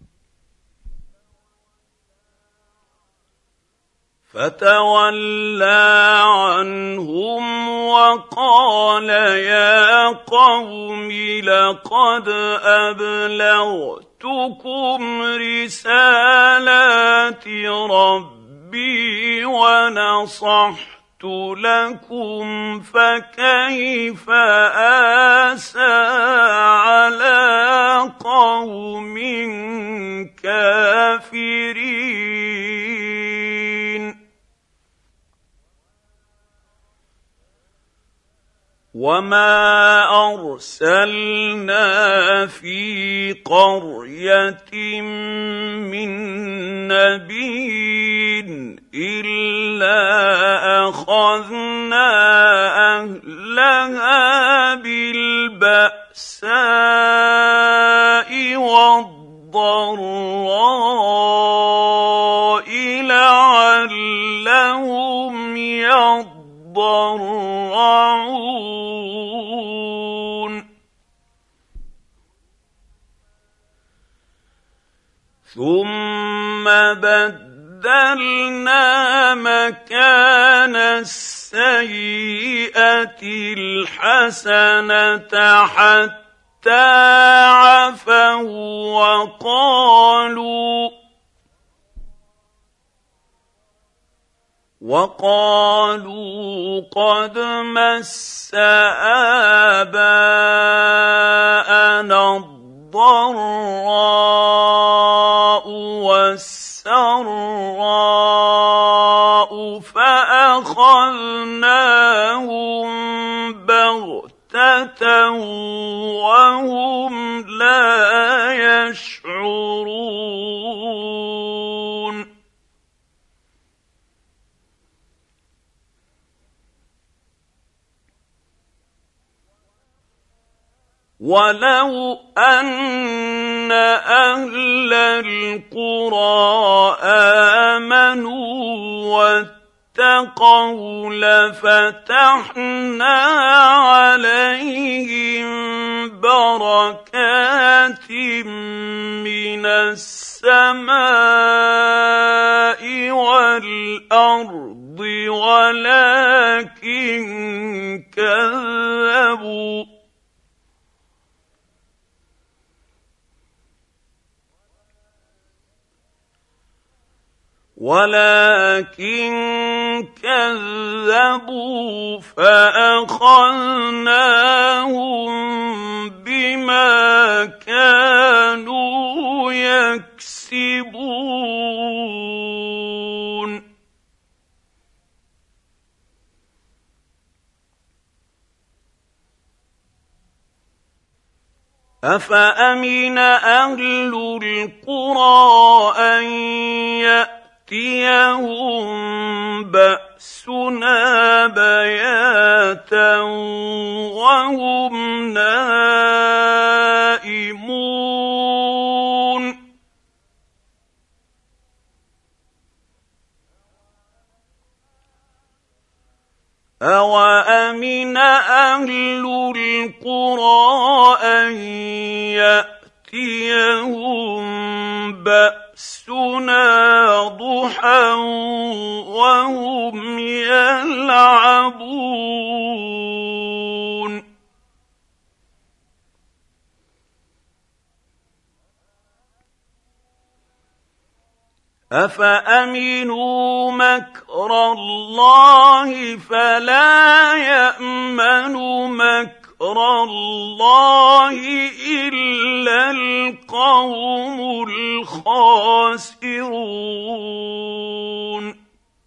فتولى عنهم وقال يا قوم لقد أبلغتكم رسالات ربي ونصحت لكم فكيف آسى على قوم كافرين. وما أرسلنا في قرية من نبي إلا أخذنا أهلها بالبأساء والضراء لعلهم يضرعون. ثم بدلنا مكان السيئة الحسنة حتى عفوا وقالوا قد مس آباءنا الضراء والسراء فأخذناهم بغتة وهم لا يشعرون. ولو أن أهل القرى آمنوا واتقوا لفتحنا عليهم بركات من السماء والأرض ولكن كذبوا فأخذناهم بما كانوا يكسبون. أفأمن أهل القرى أن يأتيهم بأسنا بياتا وهم نائمون أوأمن أهل القرى أن يأتيهم بأسنا ضحى وهم يلعبون أفأمنوا مكر الله فلا يأمن مكر مكر الله إلا القوم الخاسرون.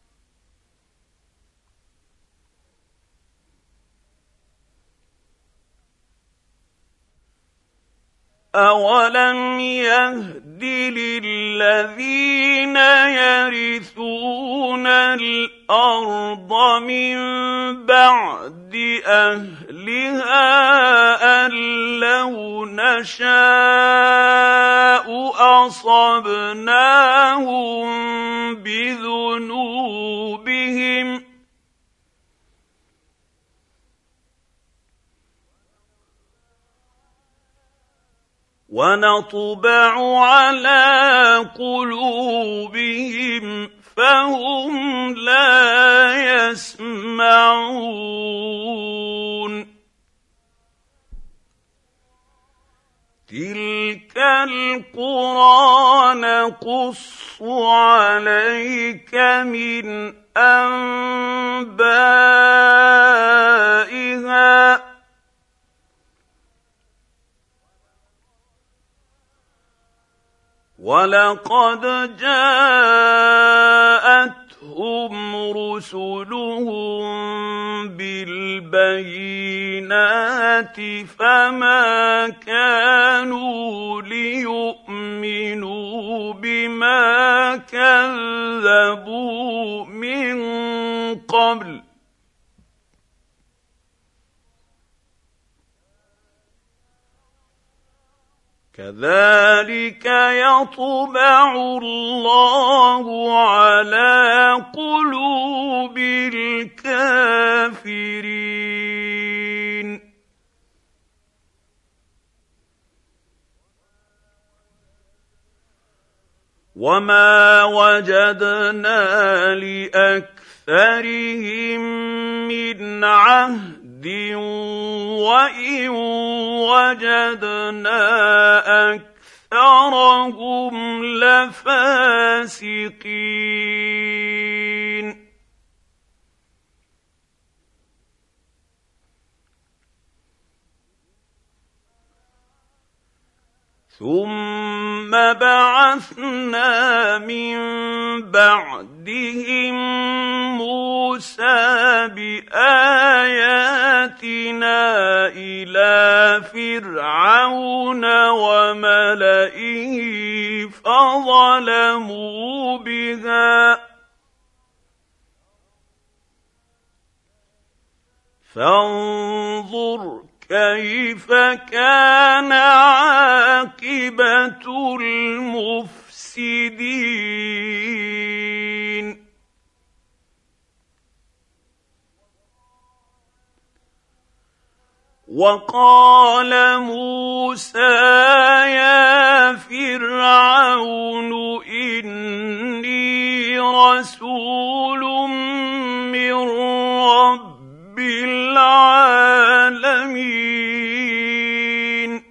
أَوَلَمْ يَهْدِ لِلَّذِينَ يَرِثُونَ الْأَرْضَ مِن بَعْدِ أَهْلِهَا أَن لَّوْ نَشَاءُ أَصَبْنَاهُم بِذُنُوبِهِمْ وَنَطْبَعُ عَلَىٰ قُلُوبِهِمْ فَهُمْ لَا يَسْمَعُونَ. تِلْكَ الْقُرَىٰ نَقُصُّ عَلَيْكَ مِنْ أَنبَائِهَا ۚ وَلَقَدْ جَاءَتْهُمْ رُسُلُهُم بِالْبَيِّنَاتِ فَمَا كَانُوا لِيُؤْمِنُوا بِمَا كَذَّبُوا مِن قَبْلُ ۚ كَذَٰلِكَ يَطْبَعُ اللَّهُ عَلَىٰ قُلُوبِ الْكَافِرِينَ. وَمَا وَجَدْنَا لِأَكْثَرِهِم مِّنْ عَهْدٍ وَإِن وَجَدْنَا أَكْثَرَهُمْ لَفَاسِقِينَ. ثُمَّ بَعَثْنَا مِن بَعْدِهِم مُّوسَىٰ بِآيَاتِنَا إِلَىٰ فِرْعَوْنَ وَمَلَئِهِ فَظَلَمُوا بِهَا ۖ فانظُرْ كَيْفَ كَانَ عَاقِبَةُ الْمُفْسِدِينَ. وَقَالَ مُوسَىٰ يَا فِرْعَوْنُ إِنِّي رَسُولٌ مِّن رَّبِّ الْعَالَمِينَ.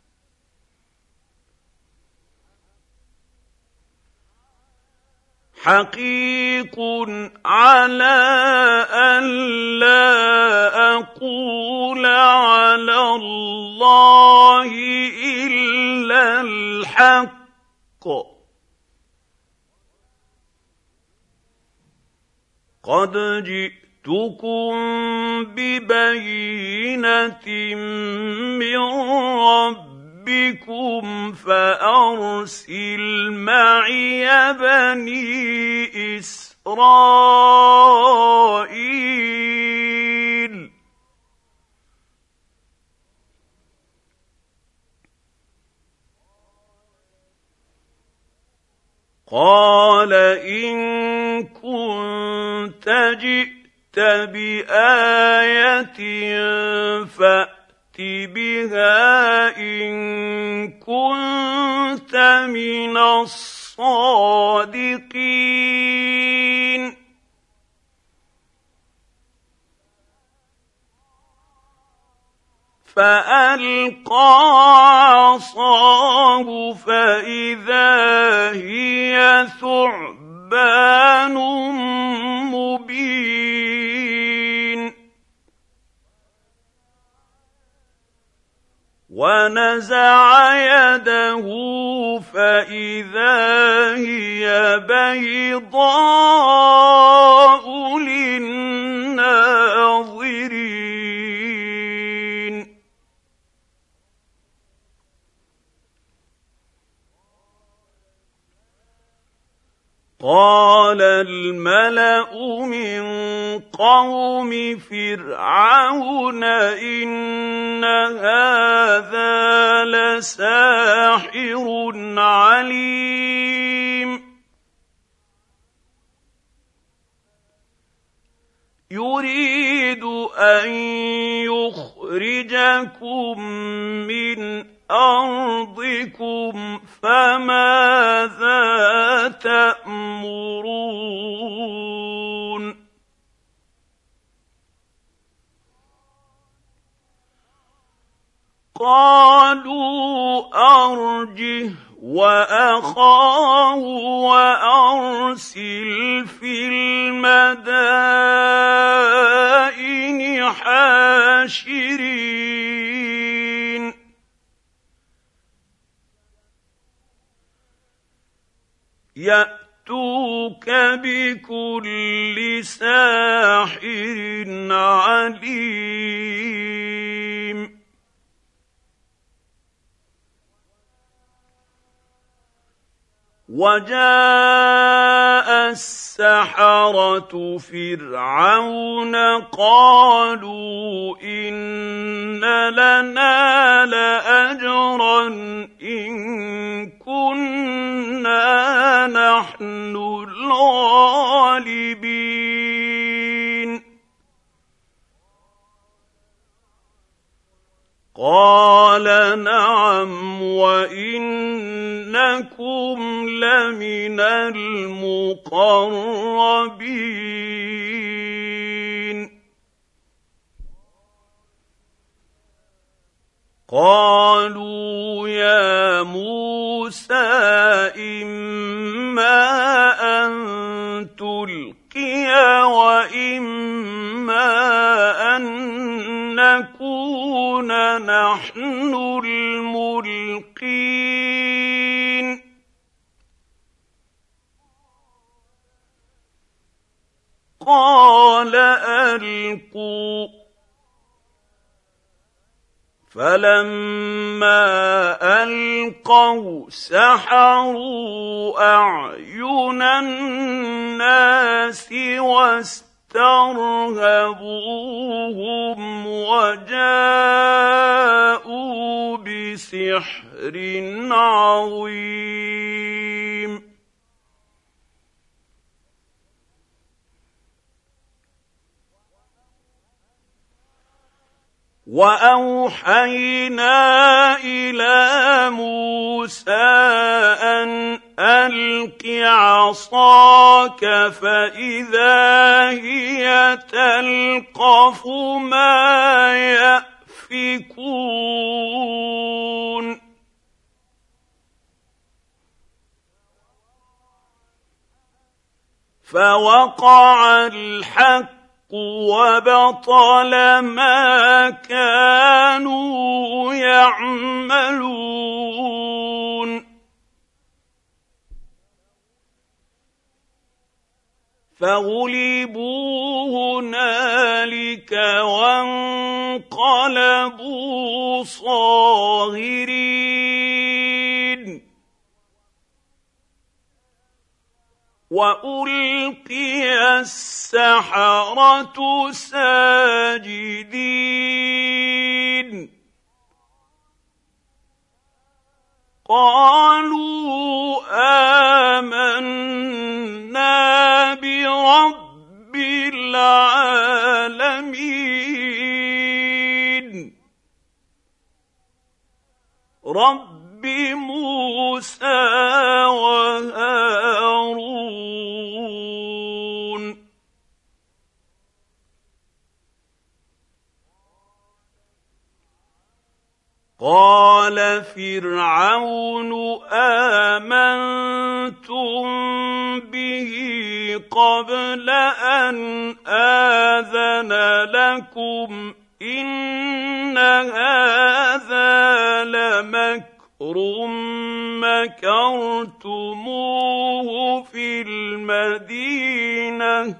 حَقِيقٌ عَلَىٰ أَلَّا أَقُولَ عَلَى اللَّهِ إِلَّا الْحَقَّ ۚ قَدْ جِئْتُكُم بِبَيِّنَةٍ مِّن رَّبِّكُمْ فَأَرْسِلْ مَعِيَ بَنِي إِسْرَائِيلَ. قَالَ إِن كُنتَ جِئْتَ بِآيَةٍ فَأْتِ بِهَا إِن كُنتَ مِنَ الصَّادِقِينَ. فَأَلْقَىٰ عَصَاهُ فَإِذَا هِيَ ثُعْبَانٌ مُّبِينٌ. ونزع يده فإذا هي بيضاء للناظرين قال الملأ من قوم فرعون إن هذا لساحر عليم يريد أن يخرجكم من أرضكم فماذا تأمرون قالوا أرجه وأخاه وأرسل في المدائن حاشرين يأتوك بكل ساحر عليم وجاء السحرة فرعون قالوا إن لنا لأجرا إن كنا نحن الغالبين قال نعم وإنكم لمن المقربين قالوا يا موسى إما أن تلقي وإما أن نكون نحن الملقين قال ألقوا فلما ألقوا سحروا أعين الناس واسترهبوهم وجاءوا بسحر عظيم وأوحينا إلى موسى أن ألق عصاك فإذا هي تلقف ما يأفكون فوقع الحق وبطل ما كانوا يعملون فغلبوا هنالك وانقلبوا صاغرين وألقي السحرة ساجدين قالوا آمنا برب العالمين رب موسى وهارون قال فرعون آمنتم به قبل أن آذن لكم إن هذا لمكر مكرتموه في المدينة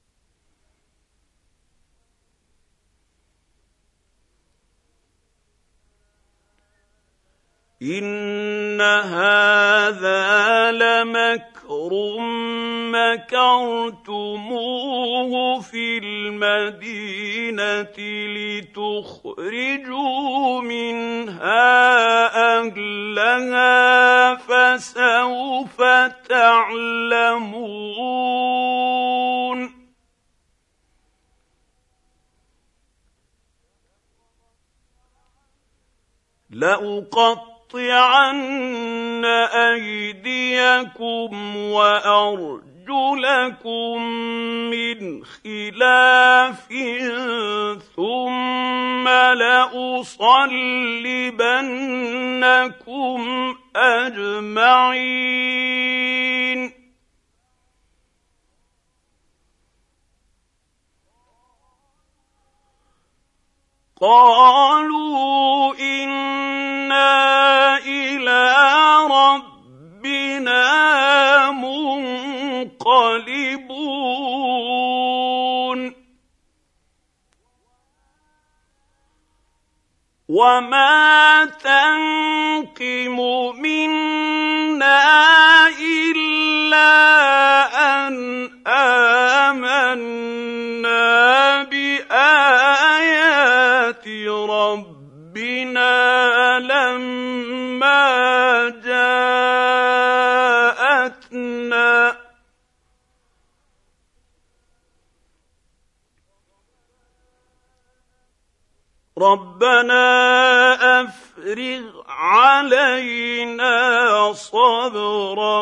إن هذا لمكر مكرتموه في المدينة لتخرجوا منها أهلها فسوف تعلمون لأقطعن أيديكم وأرجلكم من خلاف ثم لأصلبنكم أجمعين قالوا إنا إلى ربنا منقلبون وما تنقم منا إلا أن آمنا بآيات ربنا لما جاءتنا ربنا أفرغ علينا صبرا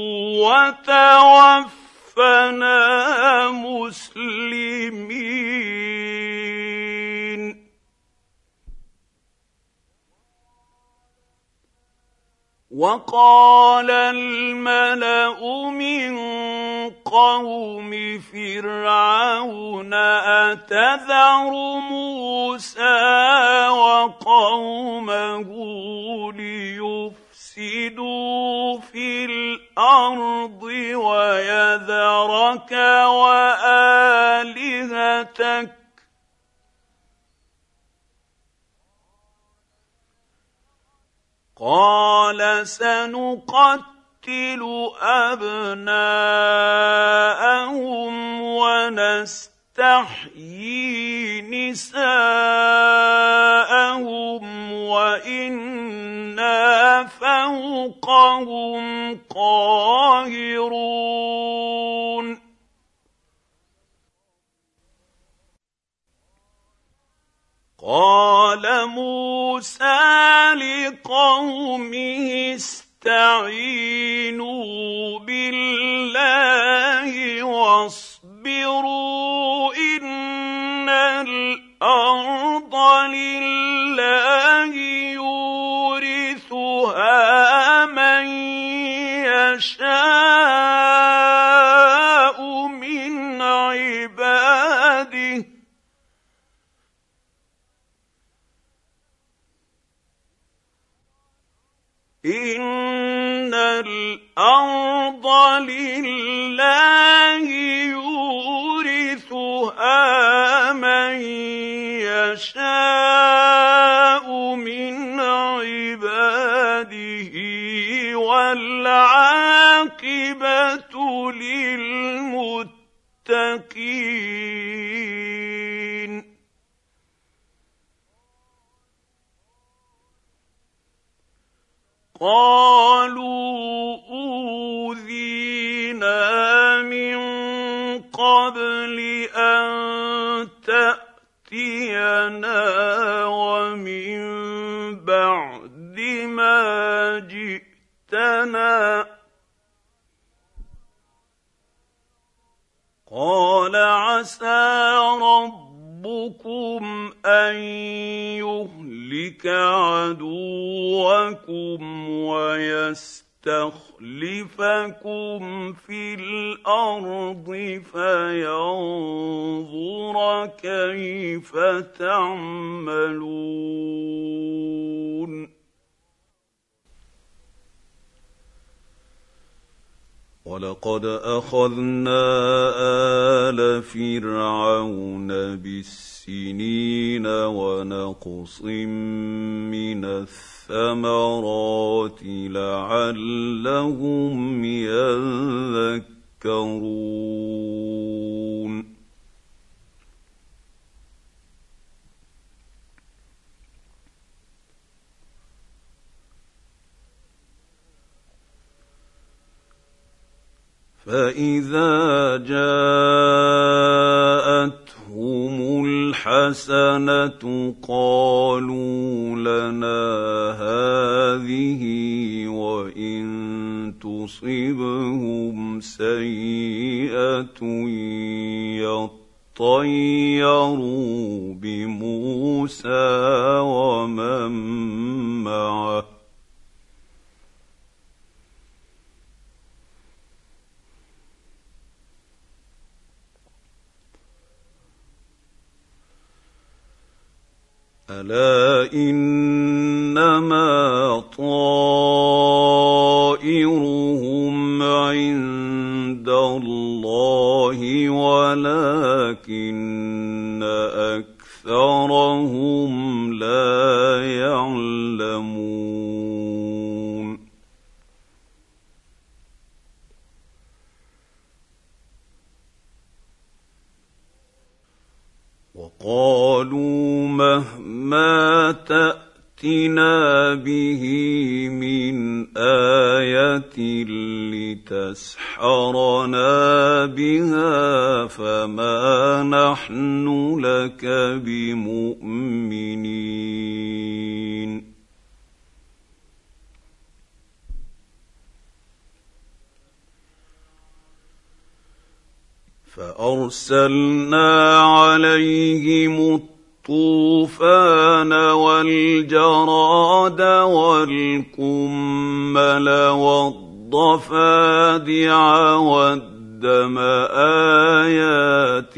وتوفنا مسلمين وقال الملأ من قوم فرعون أتذر موسى وقومه ليفسدوا في الأرض ويذرك وآلهتك قال سنقتل أبناءهم ونستحيي نساءهم وإنا فوقهم قاهرون قال موسى لقومه استعينوا بالله واصبروا إن الأرض لله يورثها من يشاء من عباده إن الأرض لله يورثها من يشاء من عباده والعاقبة للمتقين قالوا أوذينا من قبل أن تأتينا ومن بعد ما جئتنا قال عسى ربكم أن يهلك عدوكم ويستخلفكم في الأرض فينظر كيف تعملون وَلَقَدْ أَخَذْنَا آلَ فِرْعَوْنَ بِالسِّنِينَ وَنَقْصٍ مِّنَ الثَّمَرَاتِ لَعَلَّهُمْ يَذَّكَّرُونَ فَإِذَا جَاءَتْهُمُ الْحَسَنَةُ قَالُوا لَنَا هَٰذِهِ وَإِن تُصِبْهُمْ سَيِّئَةٌ يَطَّيَّرُوا بِمُوسَىٰ وَمَن مَّعَهُ أَلَا إِنَّمَا طَائِرُهُمْ عِندَ اللَّهِ وَلَٰكِنَّ أَكْثَرَهُمْ لَا يَعْلَمُونَ وَقَالُوا مَهْمَا تَأْتِنَا بِهِ مِنْ آيَةٍ لِتَسْحَرَنَا بِهَا فَمَا نَحْنُ لَكَ بِمُؤْمِنِينَ فَأَرْسَلْنَا عَلَيْهِمُ الطُّوفَانَ وَالْجَرَادَ وَالْقُمَّلَ وَالضَّفَادِعَ وَالدَّمَ آيَاتٍ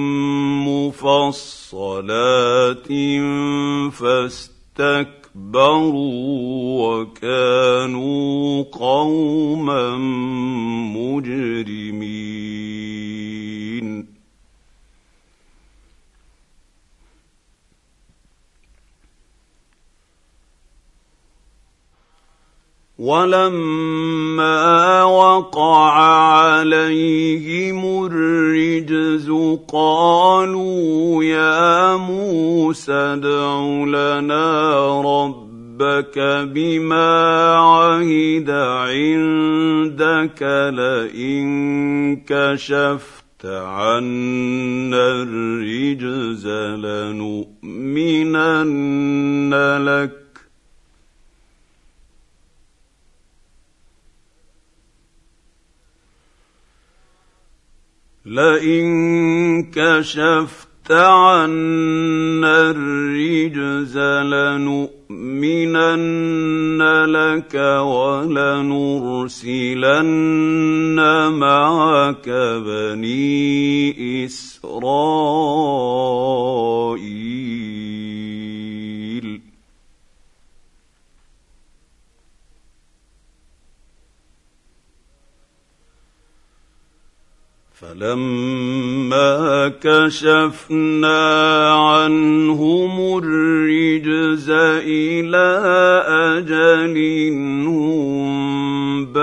مُفَصَّلَاتٍ فَاسْتَكْبَرُوا وَكَانُوا قَوْمًا مُجْرِمِينَ وَلَمَّا وَقَعَ عَلَيْهِمُ الرِّجْزُ قَالُوا يَا مُوسَى ادْعُ لَنَا رَبَّكَ بِمَا عَهِدَ عِندَكَ لَئِن كَشَفْتَ عَنَّا الرِّجْزَ لَنُؤْمِنَنَّ لَكَ لئن كشفت عنا الرجز لنؤمنن لك ولنرسلن معك بني إسرائيل فلما كشفنا عنهم الرجز إلى أجل هم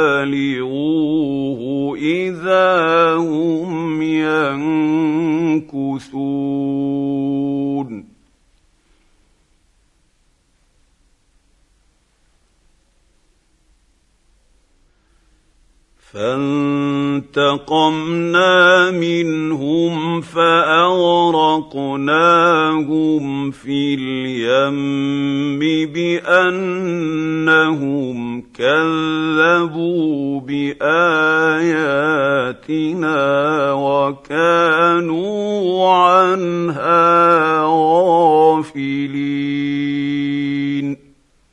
بالغوه إذا هم ينكثون فانتقمنا منهم فأغرقناهم في اليم بأنهم كذبوا بآياتنا وكانوا عنها غافلين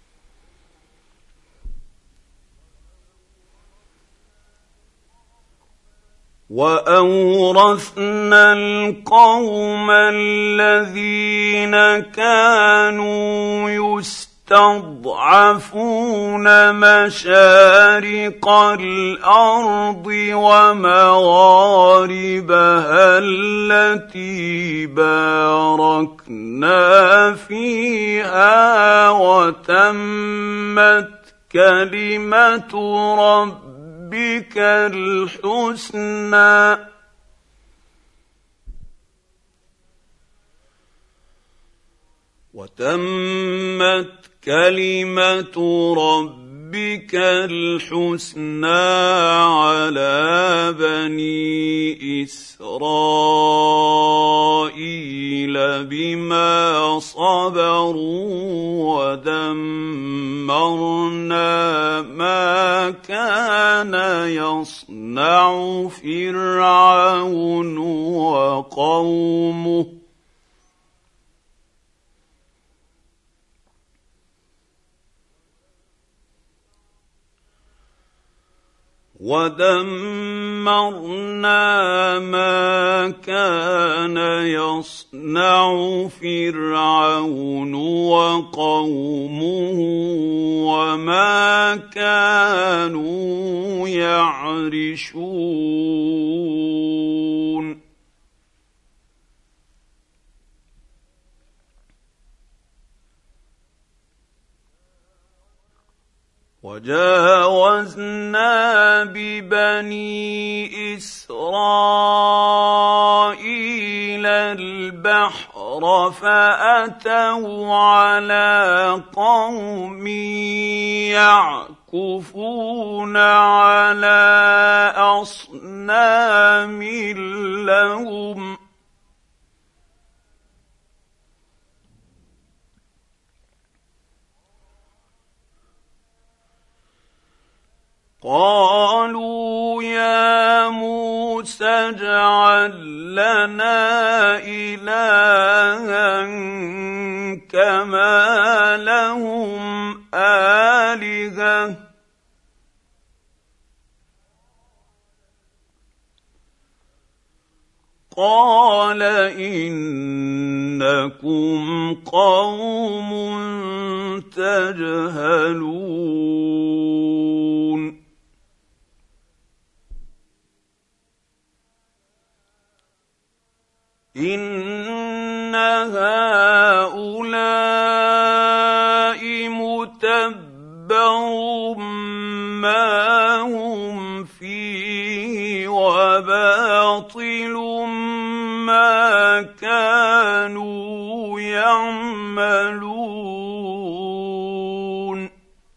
وأورثنا القوم الذين كانوا تستضعفون مشارق الارض ومغاربها التي باركنا فيها وتمت كلمه ربك الحسنى على بني إسرائيل بما صبروا ودمرنا ما كان يصنع فرعون وقومه وما كانوا يعرشون وجاوزنا ببني إسرائيل البحر فأتوا على قوم يعكفون على أصنام لهم قالوا يا موسى اجعل لنا إلها كما لهم آلهة قال إنكم قوم تجهلون إن هؤلاء متبر ما هم فيه وباطل ما كانوا يعملون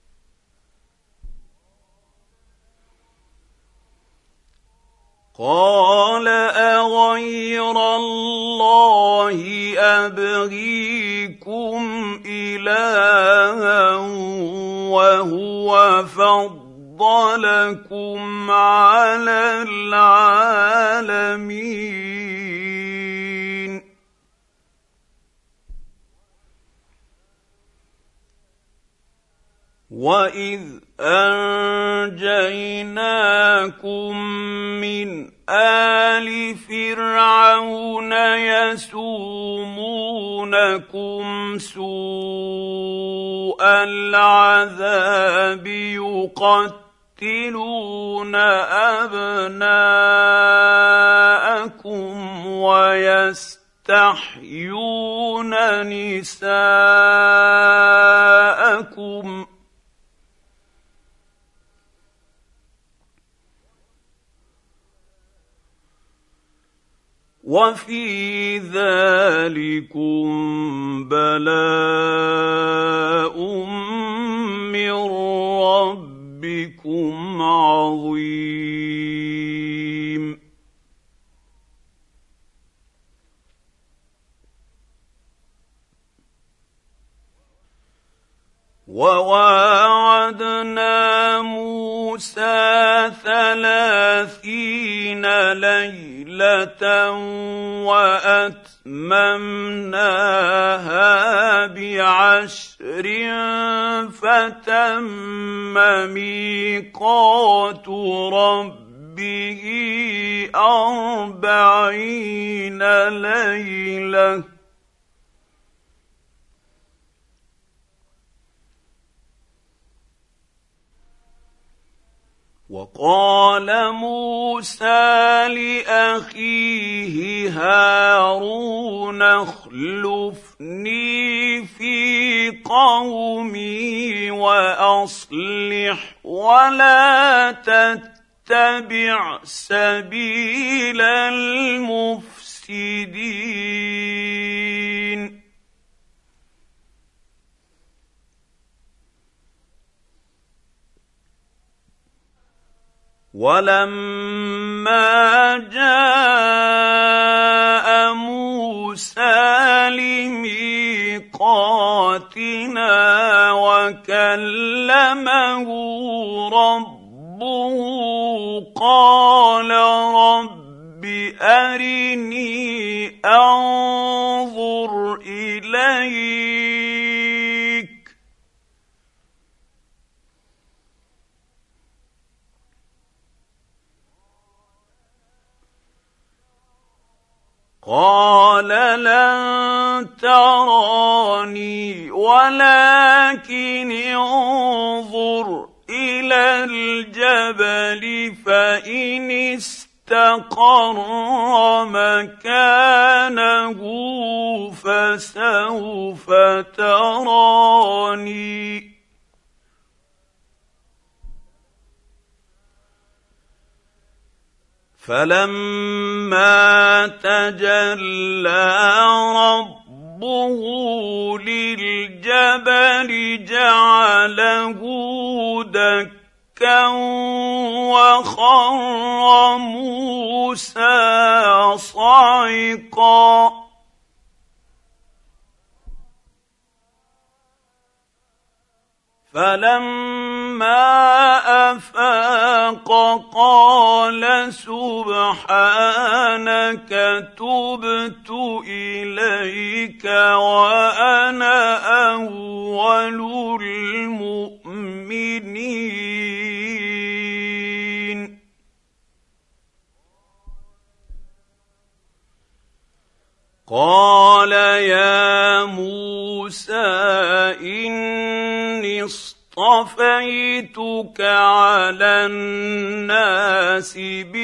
قال أغير الله أبغيكم إلها وهو فضلكم على العالمين وإذ أنجيناكم من آل فرعون يسومونكم سوء العذاب يقتلون أبناءكم ويستحيون نساءكم وفي ذلكم بلاء من ربكم عظيم وواعدنا موسى 30 ليلة وأتممناها ب10 فتم ميقات ربه 40 ليلة وقال موسى لأخيه هارون اخلفني في قومي وأصلح ولا تتبع سبيل المفسدين. ولما جاء موسى لميقاتنا وكلمه ربه قال رب أرني أنظر إليك قال لن تراني ولكن انظر إلى الجبل فإن استقر مكانه فسوف تراني. فلما تجلى ربه للجبل جعله دكا وخر موسى صعقا. فلما أفاق قال سبحانك تبت إليك وأنا أول المؤمنين. قال يا موسى إني اصطفيتك على الناس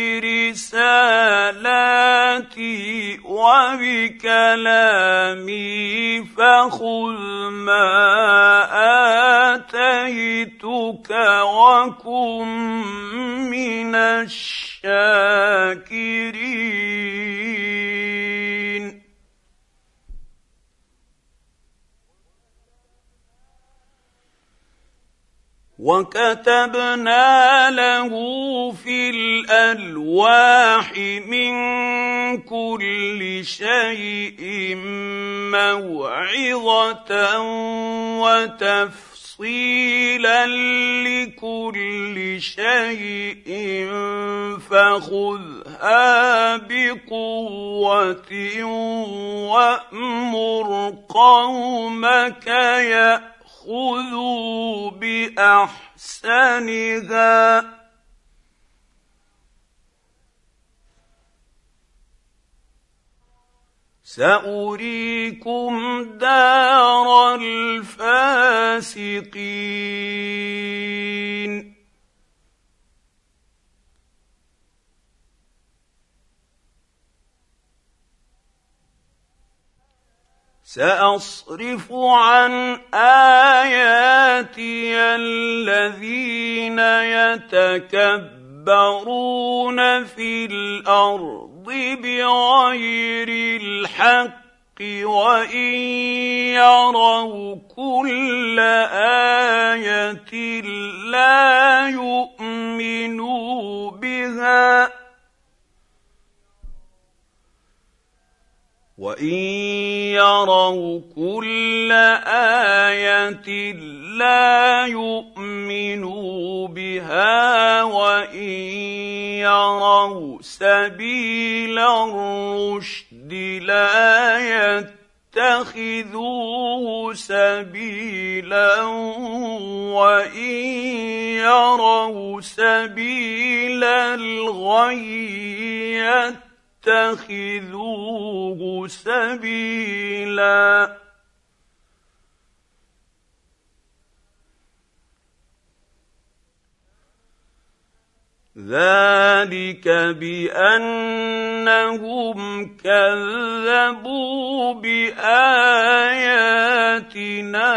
برسالاتي وبكلامي فخذ ما آتيتك وكن من الشاكرين. وكتبنا له في الألواح من كل شيء موعظة وتفصيلا لكل شيء فخذها بقوة وأمر قومك خذوا بأحسنها سأريكم دار الفاسقين. سأصرف عن آياتي الذين يتكبرون في الأرض بغير الحق وإن يروا كل آية لا يؤمنوا بها وإن يروا كل آية لا يؤمنوا بها وإن يروا سبيل الرشد لا يتخذوه سبيلا وإن يروا سبيل الغي يتخذوه سبيلا. ذلك بانهم كذبوا باياتنا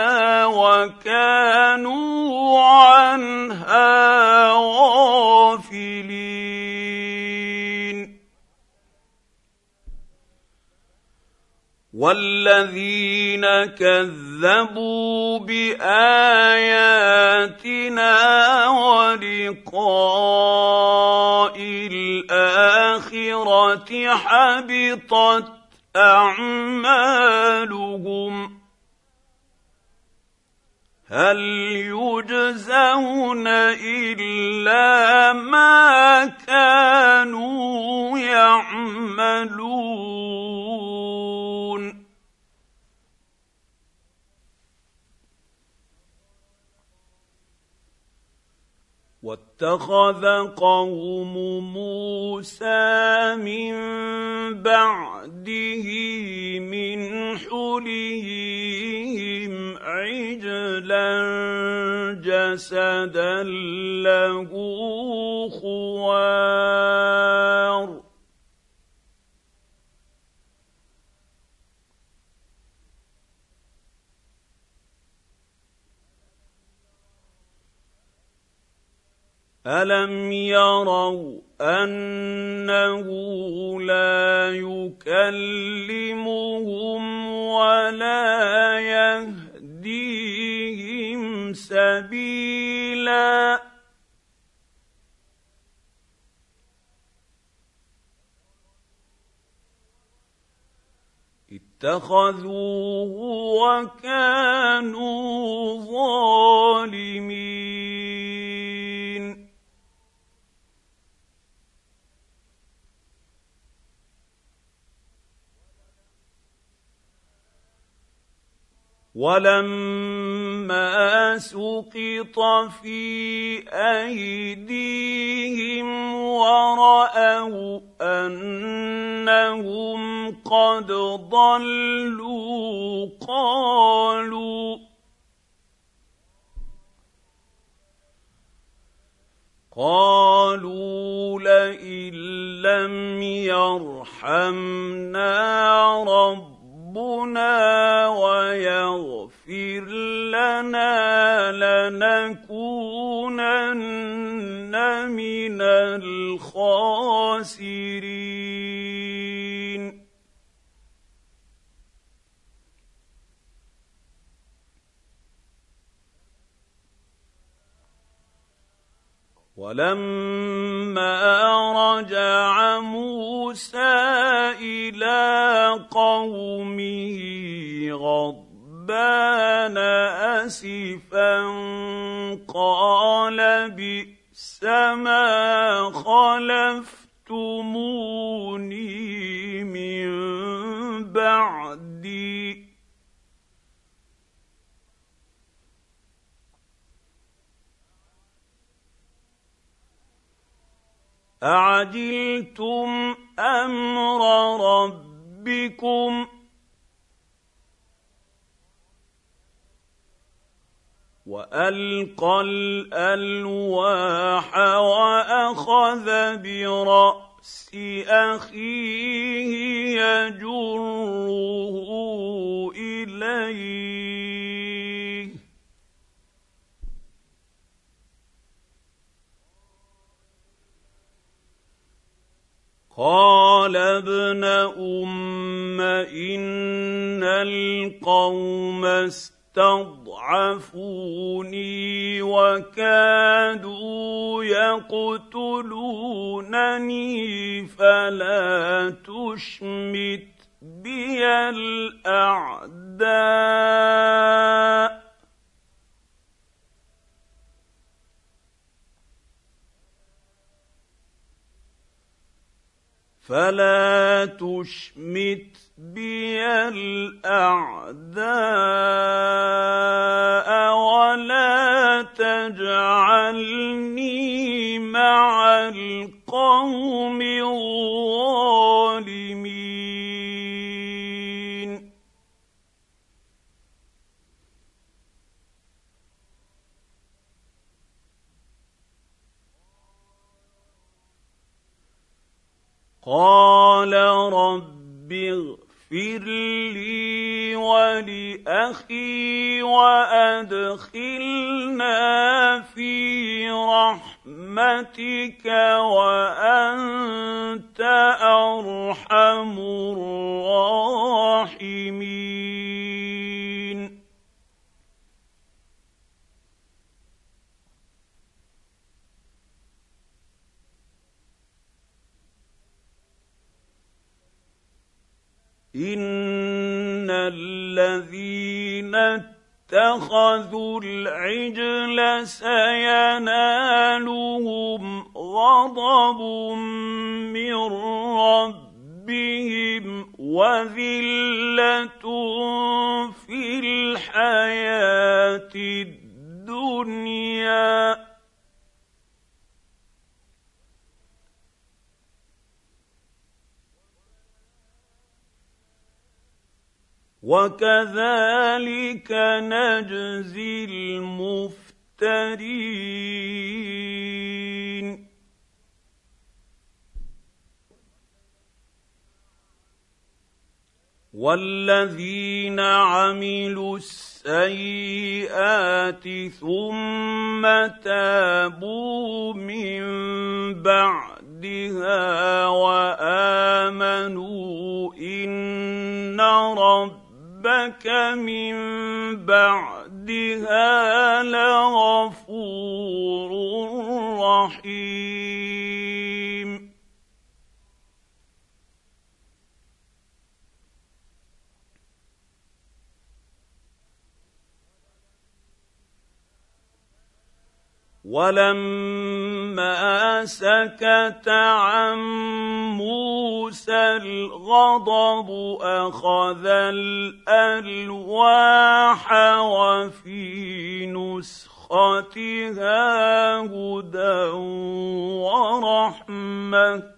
وكانوا عنها غافلين. والذين كذبوا باياتنا ولقاء الاخره حبطت اعمالهم هل يجزون الا ما كانوا يعملون. واتخذ قوم موسى من بعده من حليهم عجلا جسدا له خوار ألم يروا أنه لا يكلمهم ولا يهديهم سبيلا اتخذوه وكانوا ظالمين. ولما سقط في أيديهم ورأوا أنهم قد ضلوا قالوا لئن لم يرحمنا ربنا ويغفر لنا لنكونن من الخاسرين. ولما رجع موسى إلى قومه غضبان أسفا قال بئس ما خلفتموني من بعدي أعجلتم أمر ربكم وألقى الألواح وأخذ برأس أخيه يجره إليه قال ابن أم إن القوم استضعفوني وكادوا يقتلونني فلا تشمت بي الأعداء فلا تشمت بي الأعداء ولا تجعلني مع القوم الظالمين. قال رب اغفر لي ولأخي وأدخلنا في رحمتك وأنت أرحم الراحمين. إن الذين اتخذوا العجل سينالهم غضب من ربهم وذلة في الحياة الدنيا وكذلك نجزي المفترين. والذين عملوا السيئات ثم تابوا من بعدها وآمنوا إن ربك من بعدها لغفور رحيم. ولما سكت عن موسى الغضب أخذ الألواح وفي نسختها هدى ورحمة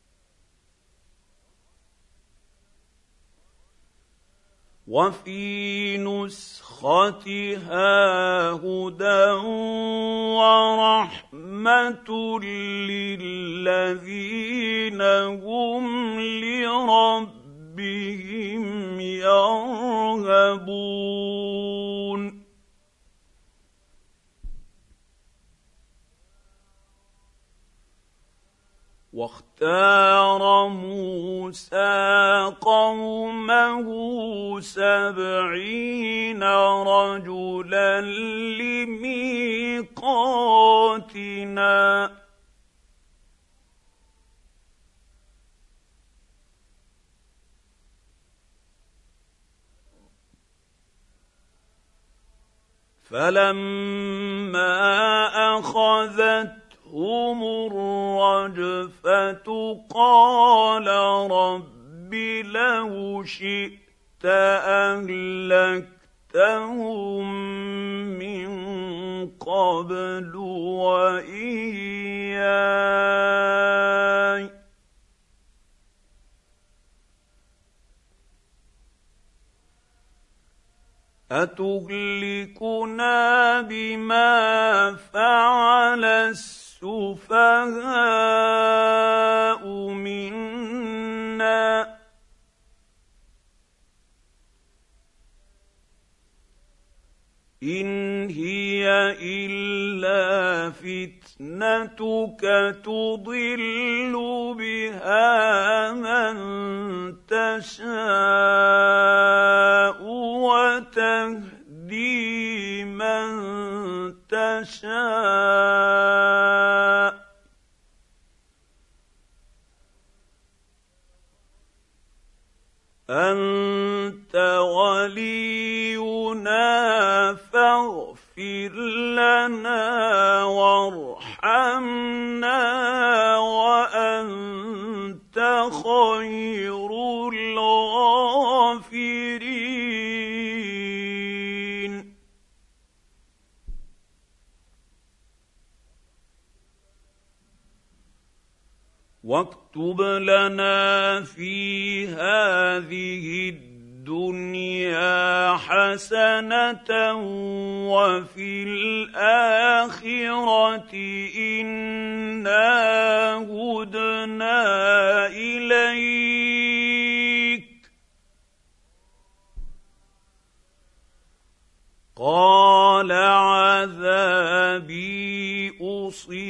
للذين هم لربهم يرهبون. واختار موسى قومه 70 رجلا لميقاتنا فلما أخذتهم الرجفة قال رب لو شئت أهلكتهم من قبل وإياي أتهلكنا بما فعل السفهاء منا إن هي إلا فتنتك تضل بها من تشاء وتهدي من تشاء أنت ولينا فاغفر لنا وارحمنا وأنت خير الغافرين. واكتب لنا في هذه الدنيا حسنة وفي الآخرة إنا هدنا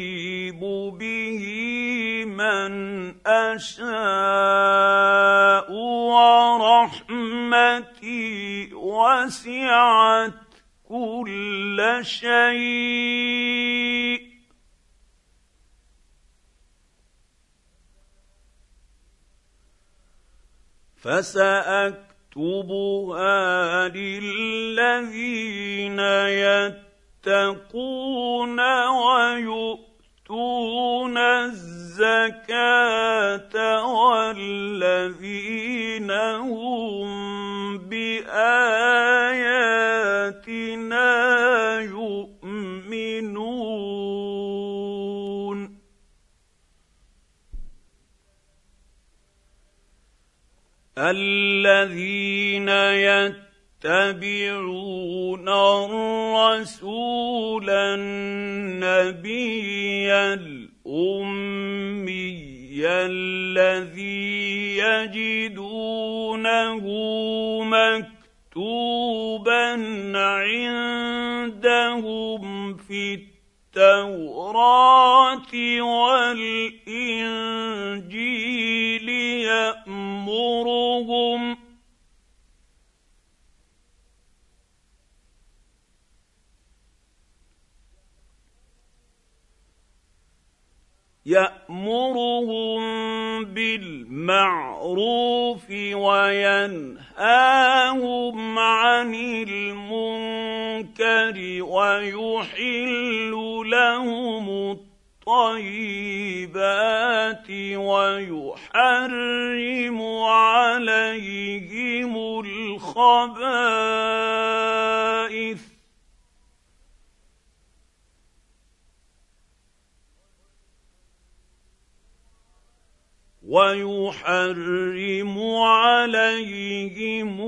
اصيب به من اشاء ورحمتي وسعت كل شيء فساكتبها للذين يتقون ويؤتون الزكاه والذين هم بآياتنا يؤمنون الذين يتبعون الرسول النبي الأمي الذي يجدونه مكتوبا عندهم في التوراة والإنجيل يأمرهم بالمعروف وينهاهم عن المنكر ويحل لهم الطيبات ويحرم عليهم الخبائث ويحرم عليهم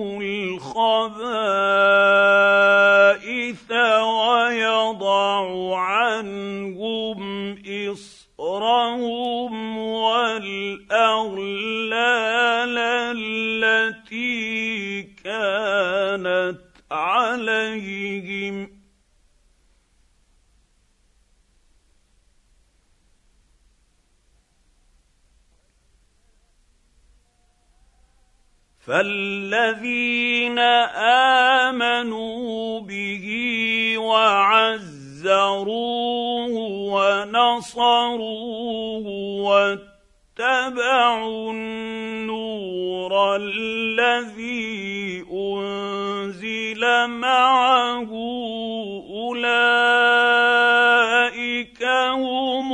الخبائث ويضع عنهم إصرهم والأغلال التي كانت عليهم فالذين آمنوا به وعزروه ونصروه واتبعوا النور الذي أنزل معه أولئك هم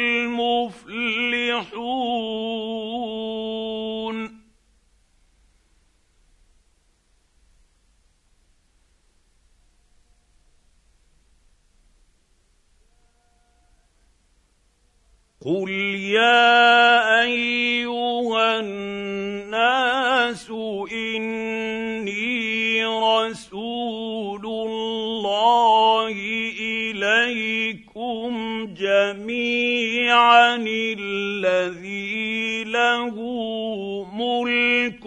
المفلحون قل يا أيها الناس إني رسول الله إليكم جميعا الذي له ملك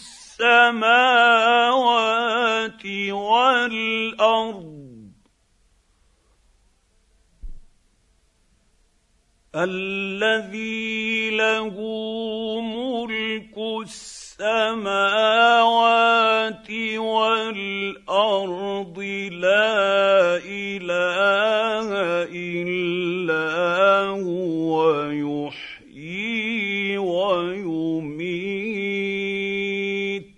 السماوات والأرض الذي له ملك السماوات والأرض لا إله إلا هو يحيي ويميت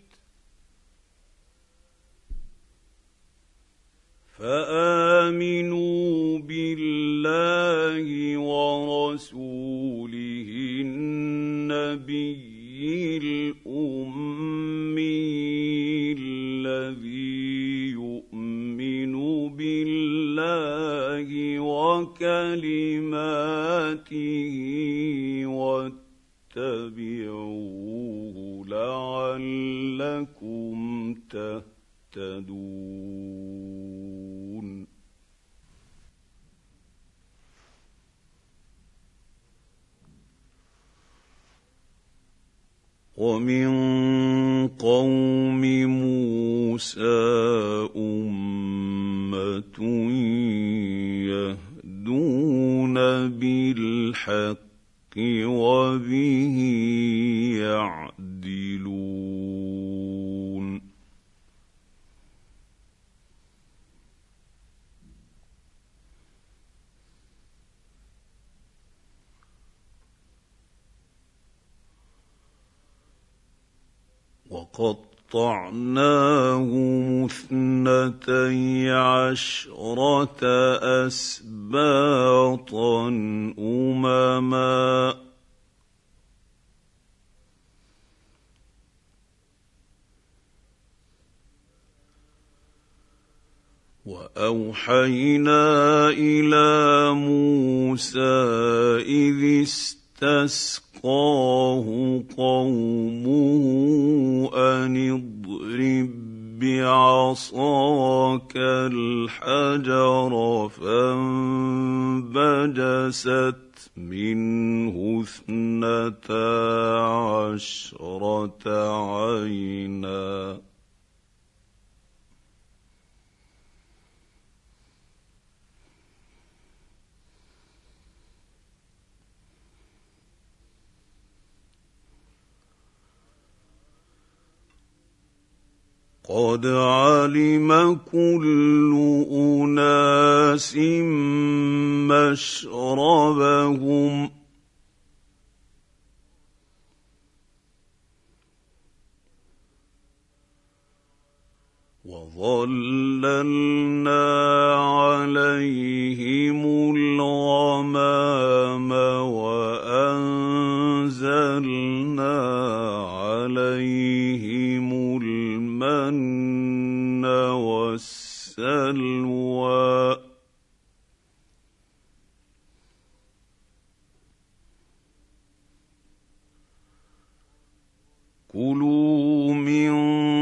فآمنوا بالله ورسوله النبي الأمي الذي يؤمن بالله وكلماته واتبعوه لعلكم تهتدون ومن قوم موسى أمة يهدون بالحق وبه يعدلون وقطعناهم 12 أسباطا أمما وأوحينا إلى موسى إذ استسقاه قومه أن اضرب بعصاك الحجر فانبجست منه 12 عينا قد علم كل أناس مشربهم وظللنا عليهم الغمام وأنزلنا عليهم المن والسلوى كلوا من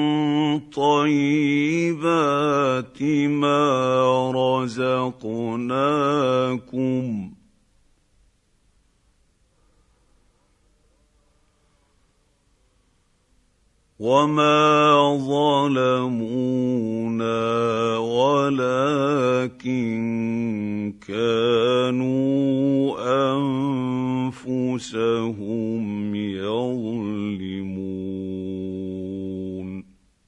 طيبات ما رزقناكم وما ظلمونا ولكن كانوا أنفسهم يظلمون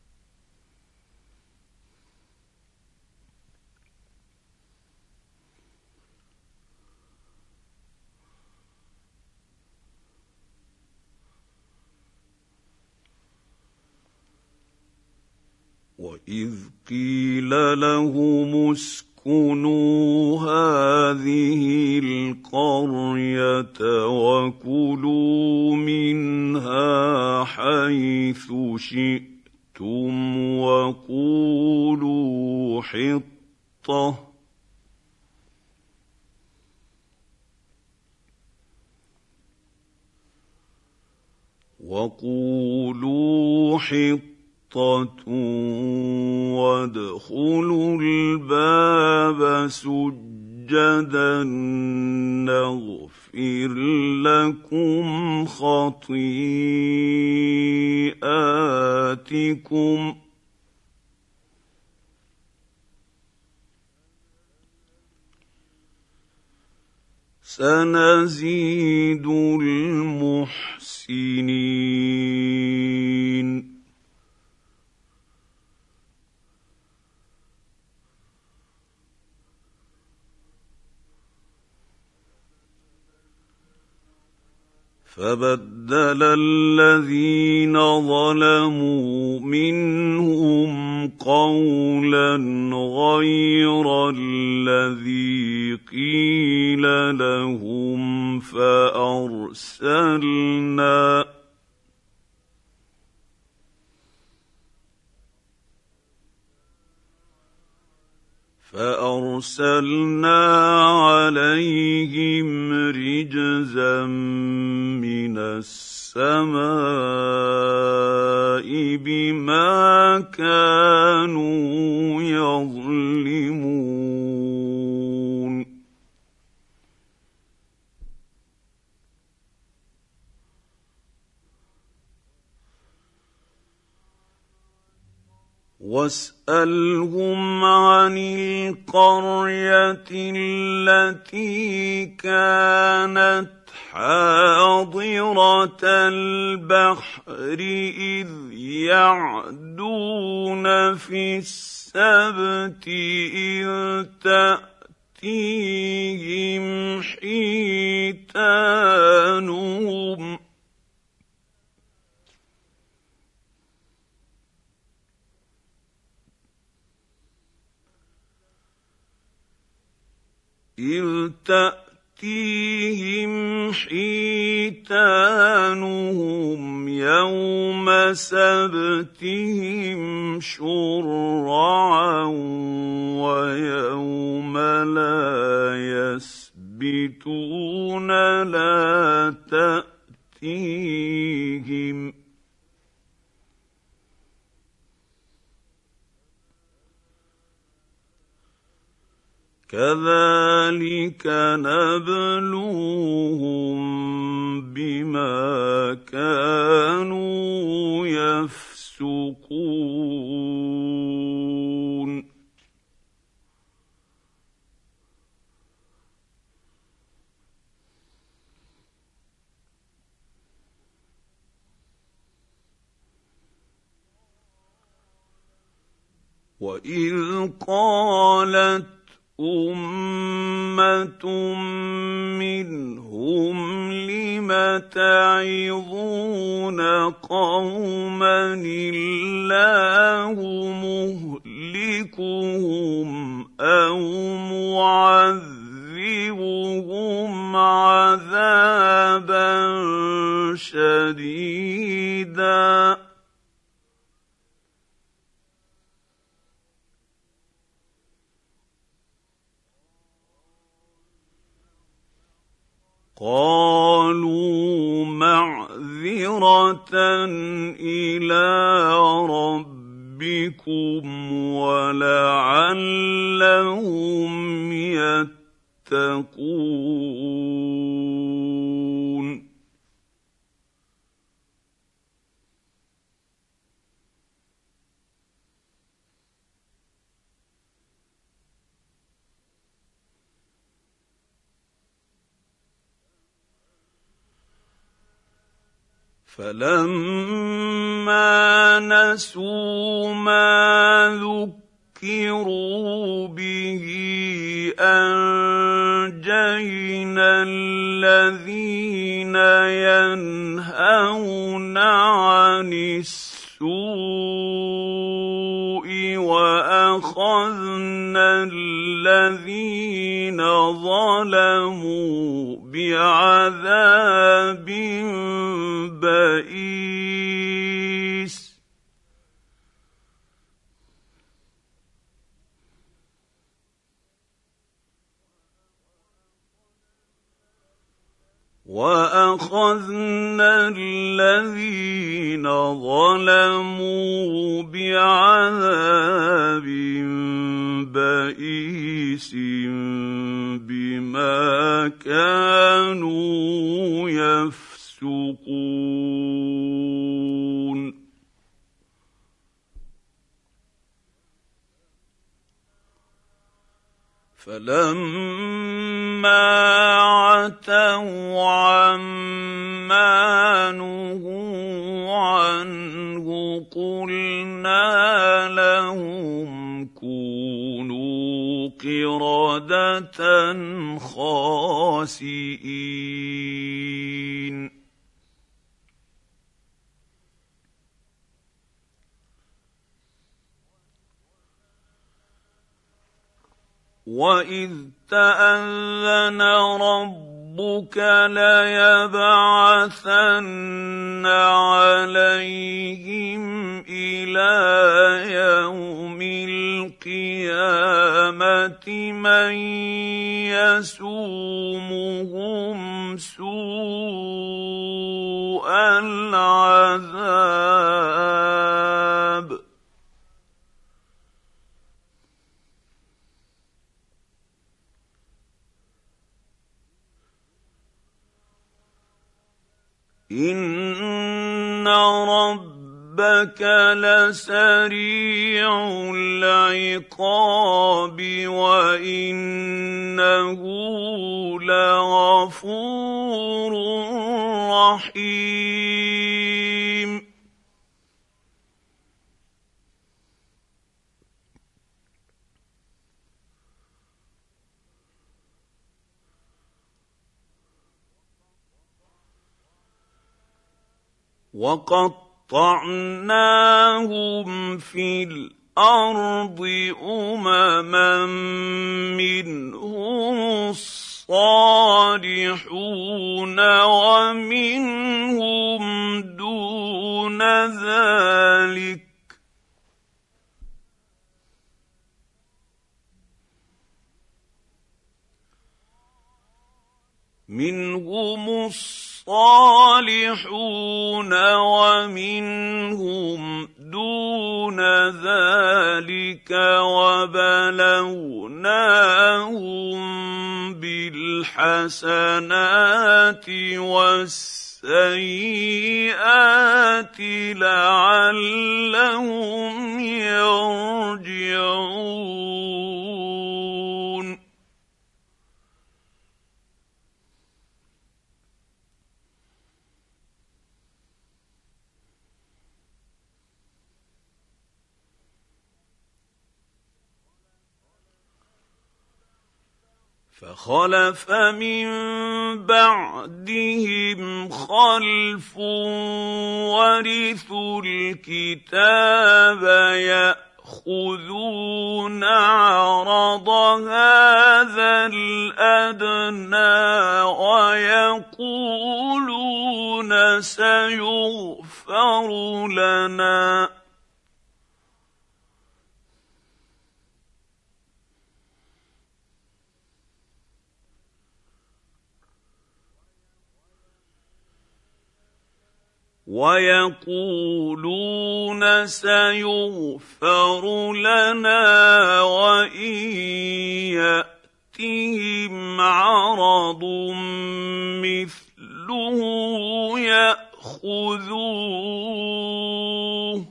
وإذ قيل لهم اسكنوا هذه القرية وكلوا منها حيث شئتم وقولوا حطة وادخلوا الباب سجدا نغفر لكم خطيئاتكم سنزيد المحسنين فبدل الذين ظلموا منهم قولا غير الذي قيل لهم فأرسلنا عليهم رجزا من السماء بما كانوا يظلمون واسالهم عن القريه التي كانت حاضره البحر اذ يعدون في السبت اذ تأتيهم حيتانهم يوم سبتهم شرعا ويوم لا يسبتون لا تأتيهم كذلك نبلوهم بما كانوا يفسقون وإذ قالت أمة منهم لم تعظون قوما الله مهلكهم أو معذبهم عذابا شديدا قالوا معذرة إلى ربكم ولعلهم يتقون فلما نسوا ما ذكروا به أنجينا الذين ينهون عن السوء وأخذنا الذين ظلموا بعذاب بئيس وأخذنا الذين ظلموا بعذاب بئيس بما كانوا يفسقون فلما عتوا عما نهوا عنه قلنا لهم كونوا قردة خاسئين وَإِذْ تَأَذَّنَ رَبُّكَ لَيَبْعَثَنَّ عَلَيْهِمْ إِلَىٰ يَوْمِ الْقِيَامَةِ مَن يَسُومُهُمْ سُوءَ الْعَذَابِ إِنَّ رَبَّكَ ربك لسريع العقاب وإنه لغفور رحيم وقطعناهم في الأرض أمما منهم الصالحون ومنهم دون ذلك منهم الصالحون ومنهم دون ذلك وبلوناهم بالحسنات والسيئات لعلهم يرجعون فخلف من بعدهم خلف ورثوا الكتاب يأخذون عرض هذا الأدنى ويقولون سيغفر لنا وإن يأتهم عرض مثله يأخذوه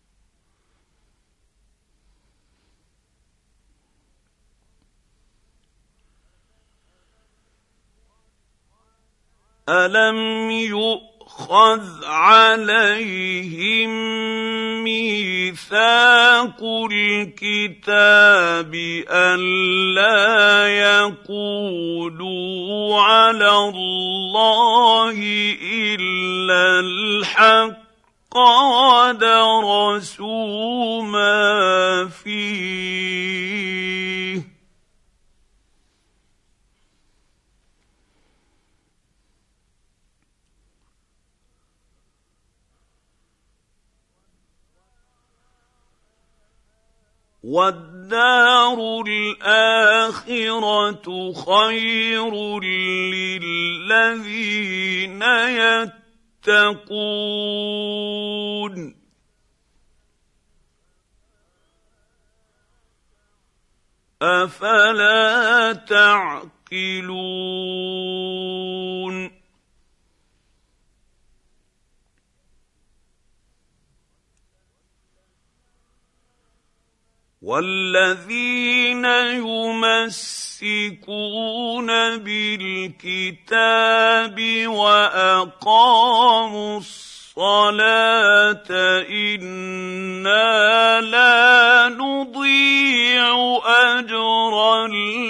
ألم يؤخذ عليهم ميثاق الكتاب ألا يقولوا على الله إلا الحق ودرسوا ما فيه والدار الآخرة خير للذين يتقون أفلا تعقلون والذين يمسكون بالكتاب وأقاموا الصلاة إنا لا نضيع أجر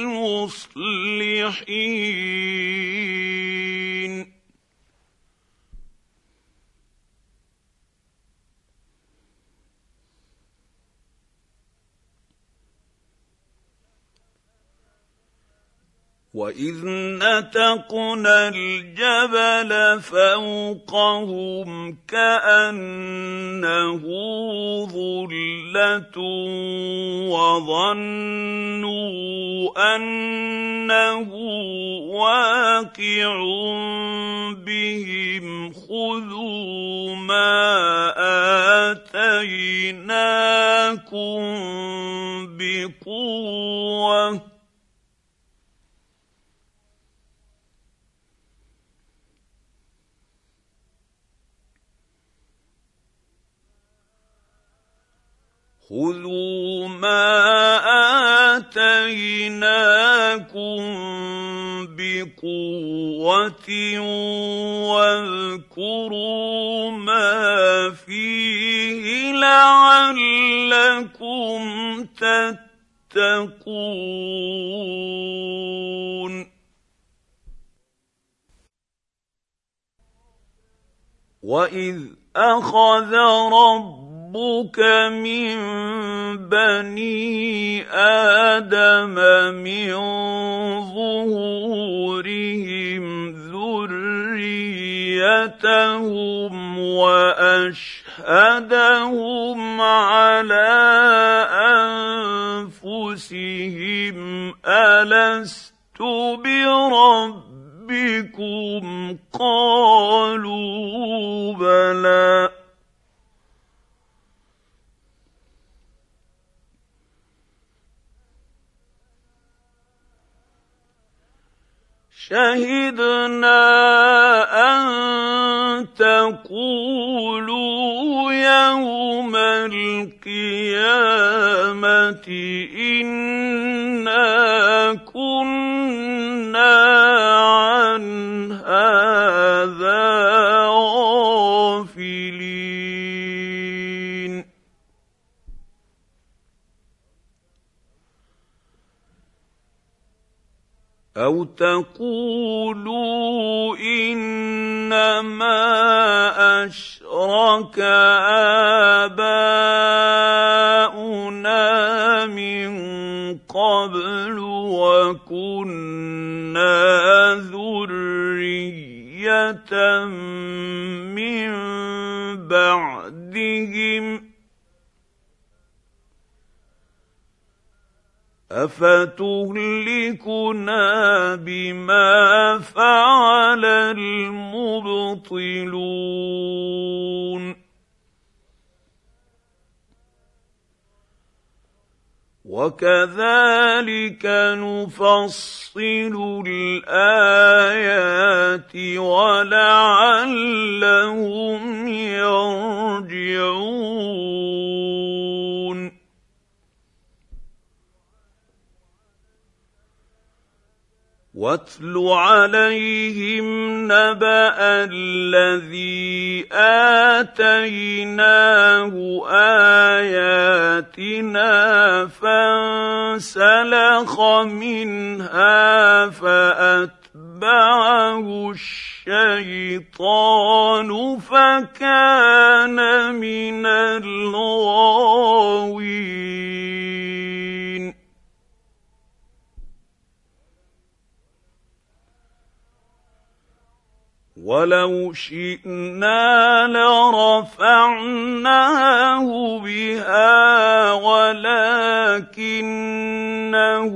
المصلحين وإذ نتقنا الجبل فوقهم كأنه ظلة وظنوا أنه واقع بهم خذوا ما آتيناكم بقوة خذوا ما آتيناكم بقوة واذكروا ما فيه لعلكم تتقون وإذ أخذ ربك من بني آدم من ظهورهم ذريتهم وأشهدهم على أنفسهم ألست بربكم قالوا بلى شهدنا أن تقولوا يوم القيامة إنا كنا عن هذا غافلين أو تقولوا إنما أشرك آباؤنا من قبل وكنا ذرية من بعدهم أفتهلكنا بما فعل المبطلون وكذلك نفصل الآيات ولعلهم يرجعون واتل عليهم نبأ الذي آتيناه آياتنا فانسلخ منها فأتبعه الشيطان فكان من الغاوين ولو شئنا لرفعناه بها ولكنه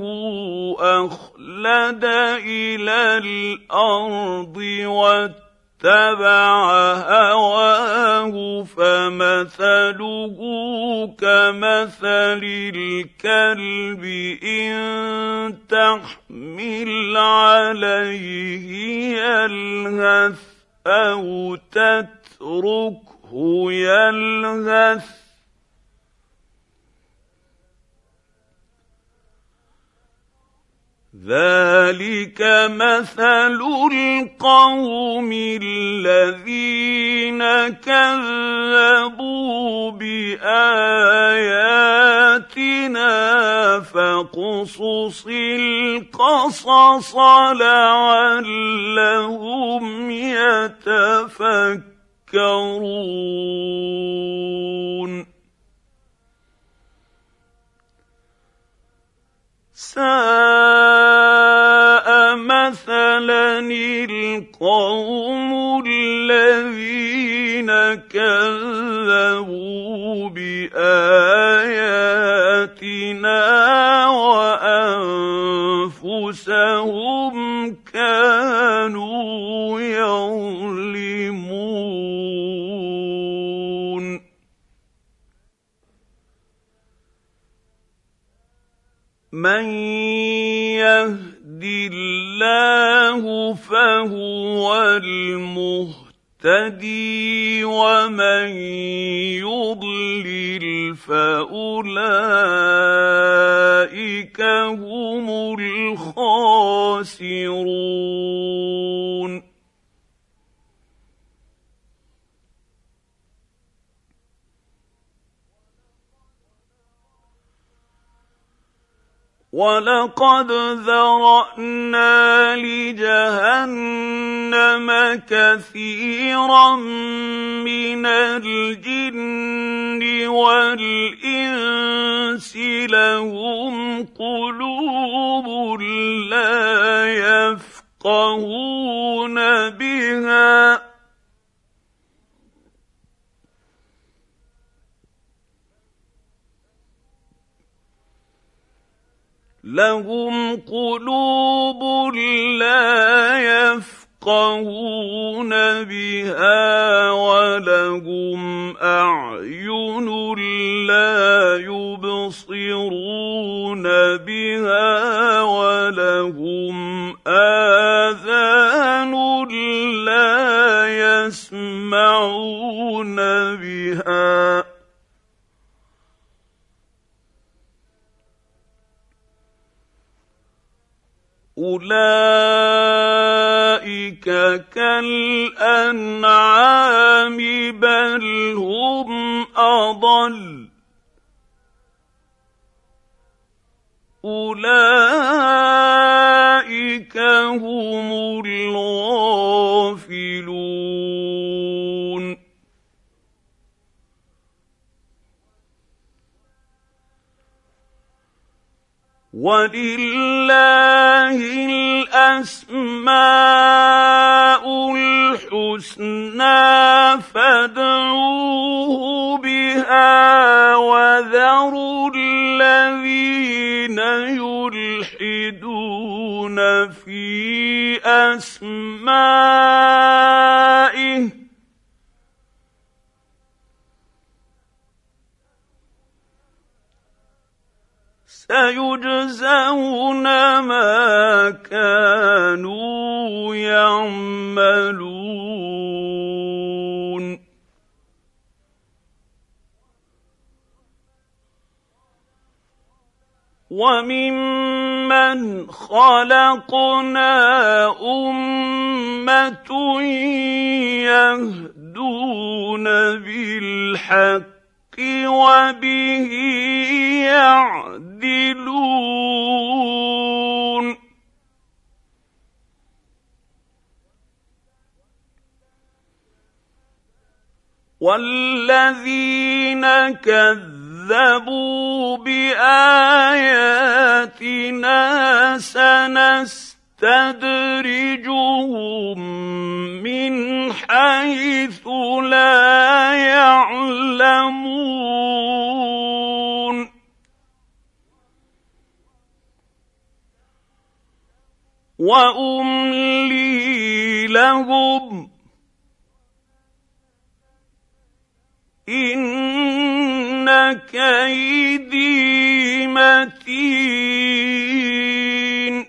أخلد إلى الأرض واتبع هواه فمثله كمثل الكلب إن تحمل عليه يلهث أو تتركه يلهث ذلك مثل القوم الذين كذبوا بآياتنا فاقصص القصص لعلهم يتفكرون ساء مثلا القوم الذين كذبوا بآياتنا وأنفسهم كانوا يظلمون من يهد الله فهو المهتد يهتدي ومن يضلل فأولئك هم الخاسرون. وَلَقَدْ ذَرَأْنَا لِجَهَنَّمَ كَثِيرًا مِّنَ الْجِنِّ وَالْإِنسِ لَهُمْ قُلُوبٌ لَّا يَفْقَهُونَ بِهَا وَلَهُمْ أَعْيُنٌ لَّا يُبْصِرُونَ بِهَا وَلَهُمْ آذَانٌ لَّا يَسْمَعُونَ بِهَا أُولَٰئِكَ كَالْأَنْعَامِ بَلْ هُمْ أَضَلُّ أُولَٰئِكَ هُمُ الْغَافِلُونَ. وَلِلَّهِ الْأَسْمَاءُ الْحُسْنَىٰ فَادْعُوهُ بِهَا وَذَرُوا الَّذِينَ يُلْحِدُونَ فِي أَسْمَائِهِ سَيُجْزَوْنَ مَا كَانُوا يَعْمَلُونَ. وَمِمَّنْ خَلَقْنَا أُمَّةٌ يَهْدُونَ بِالْحَقِّ وَبِهِ يَعْدِلُونَ. وَالَّذِينَ كَذَّبُوا بِآيَاتِنَا سَنَسْتَدْرِجُهُم مِّنْ حَيْثُ لَا يَعْلَمُونَ. وَأُمْلِي لَهُمْ إِنَّ كَيْدِي مَتِينٌ.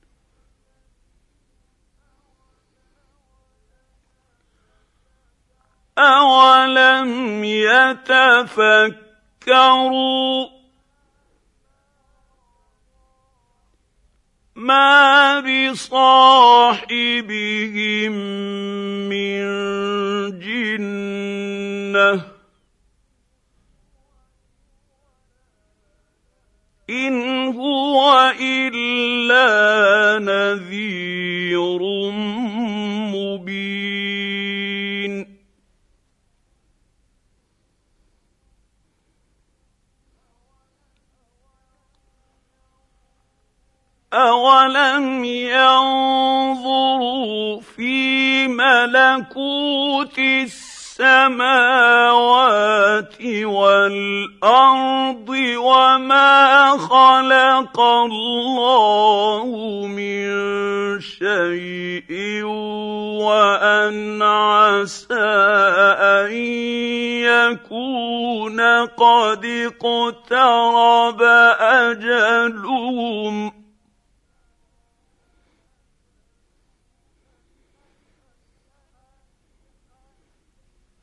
أَوَلَمْ يَتَفَكَّرُوا مَا بِصَاحِبِهِم مِّن جِنَّةٍ إِنْ هُوَ إِلَّا نَذِيرٌ مُّبِينٌ. أَوَلَمْ يَنظُرُوا فِي مَلَكُوتِ السَّمَاوَاتِ وَالْأَرْضِ وَمَا خَلَقَ اللَّهُ مِن شَيْءٍ وَأَنْ عَسَىٰ أَن يَكُونَ قَدِ اقْتَرَبَ أَجَلُهُمْ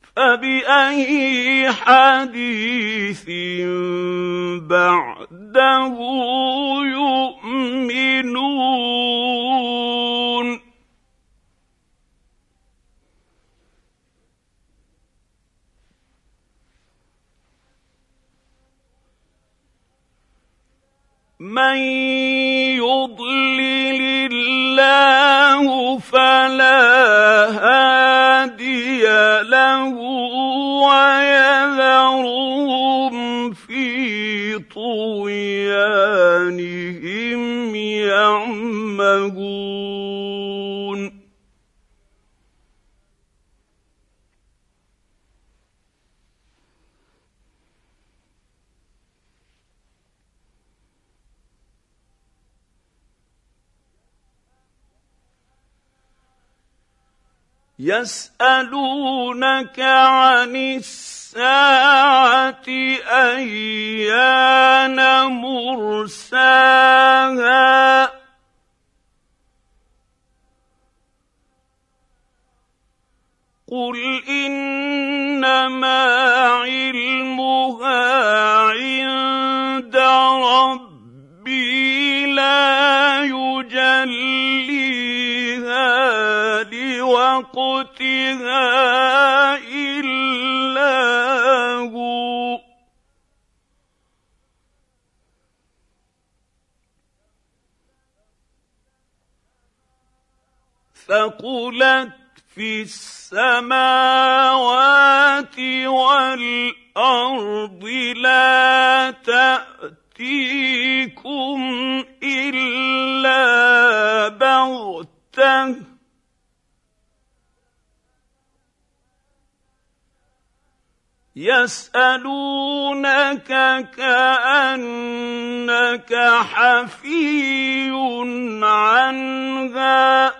فبأي حديث بعده يؤمنون من يضلل الله فلا هادي له ويذرهم في طغيانهم يعمهون يسألونك عن الساعة أيان مرساها قل إنما علمها عند ربي لا يجليها لوقتها إلا هو ثقلت في السماوات والأرض لا تأتيكم إلا بغتة يسألونك كأنك حفي عنها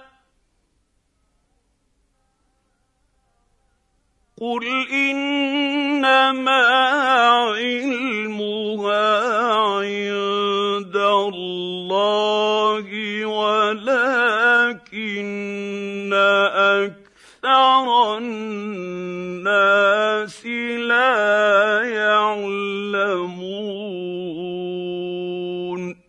قل إنما علمها عند الله ولكن أكثر الناس لا يعلمون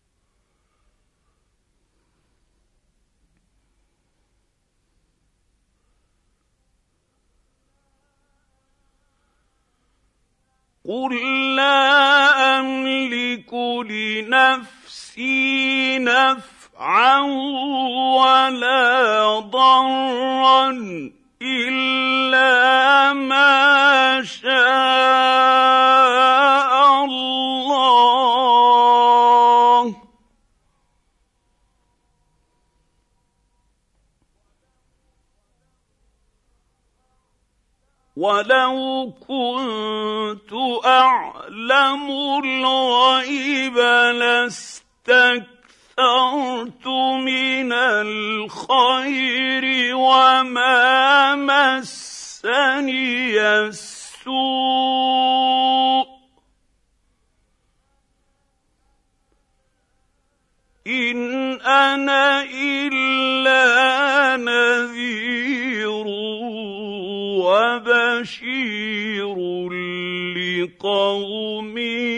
قل لا أملك لنفسي نفعا ولا ضرا إلا ما شاء الله ولو كنت أعلم الغيب لاستكثرت من الخير وما مسني السوء إن أنا إلا نذير وبشير لقوم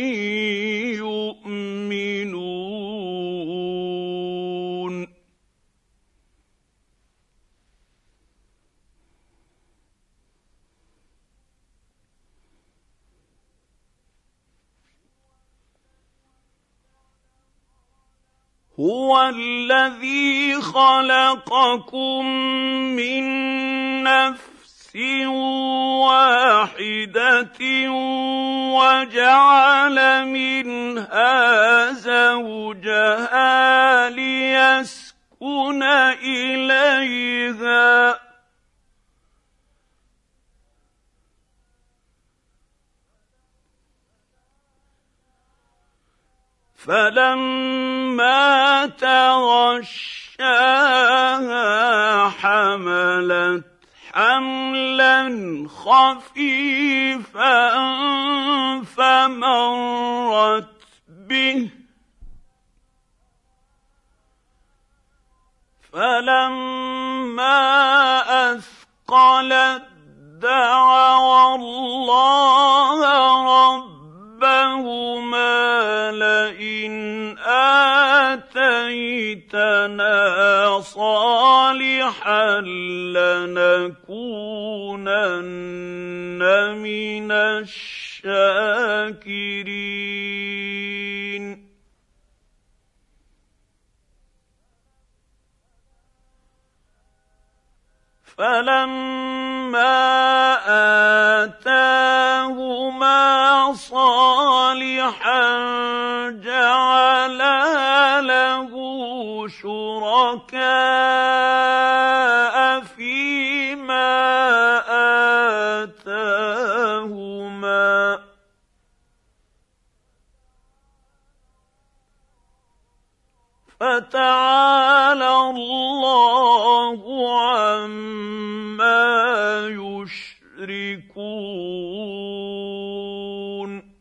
يؤمنون هو الذي خلقكم من نفس واحدة وجعل منها زوجها ليسكن إليها فلما تغشاها حملت حملا خفيفا فمرت به فلما أثقلت دعوا الله ربهما لئن آتيتنا صالحا لنكونن من الشاكرين. فلما آتاهما صالحا جعلا له شركاء فيما آتاهما فتعالى الله عما يشركون.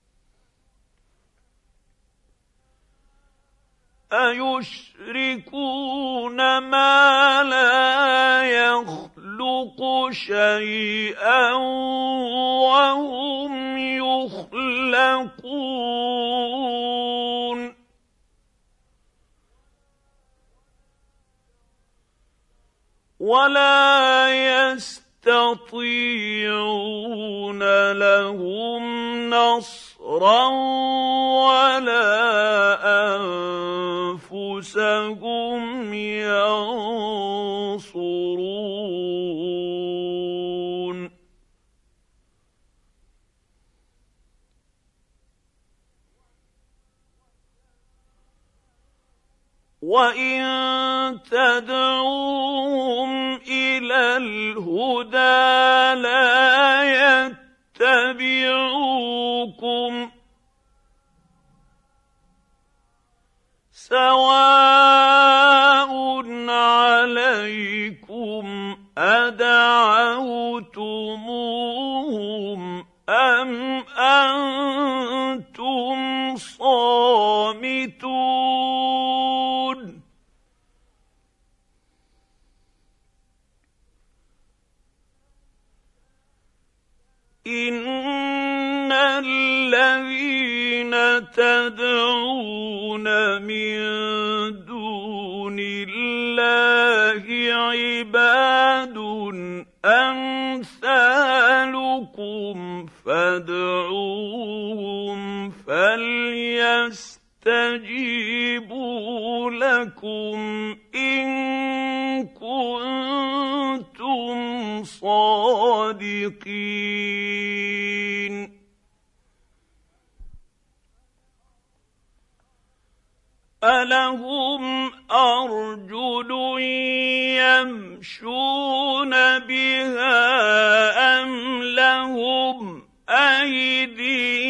أيشركون ما لا يخلق شيئا وهم يخلقون. ولا يستطيعون لهم نصرا ولا أنفسهم ينصرون. وإن تدعوهم إلى الهدى لا يتبعوكم سواء عليكم أدعوتموهم أم أنتم صامتون. إن الذين تدعون من دون الله عباد أمثالكم فادعوهم فليستجيبوا لكم إن كنتم صادقين. ألهم أرجل يمشون بها أم لهم أيدي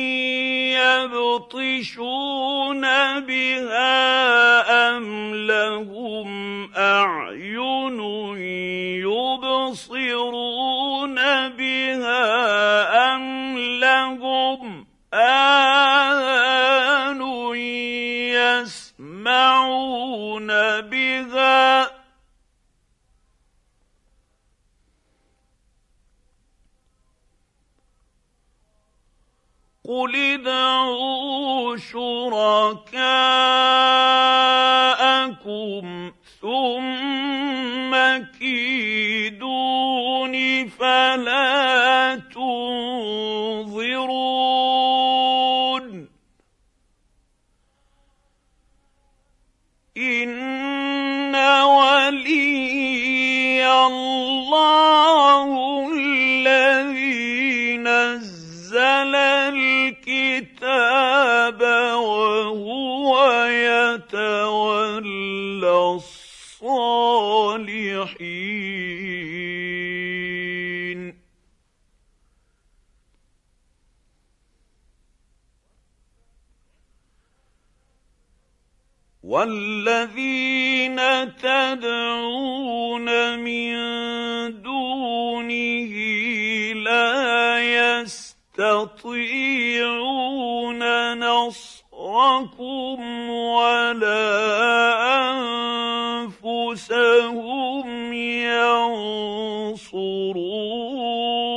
يبطشون بها أم لهم أعين يبصرون بها أم لهم آذان يسمعون بها قل ادعوا شركاءكم ثم كيدون فلا تنظرون. إن ولي الله الذي نزل الكتاب وهو يتولى الصالحين. والذين تدعون من دونه لا يستطيعون نصركم ولا أنفسهم ينصرون.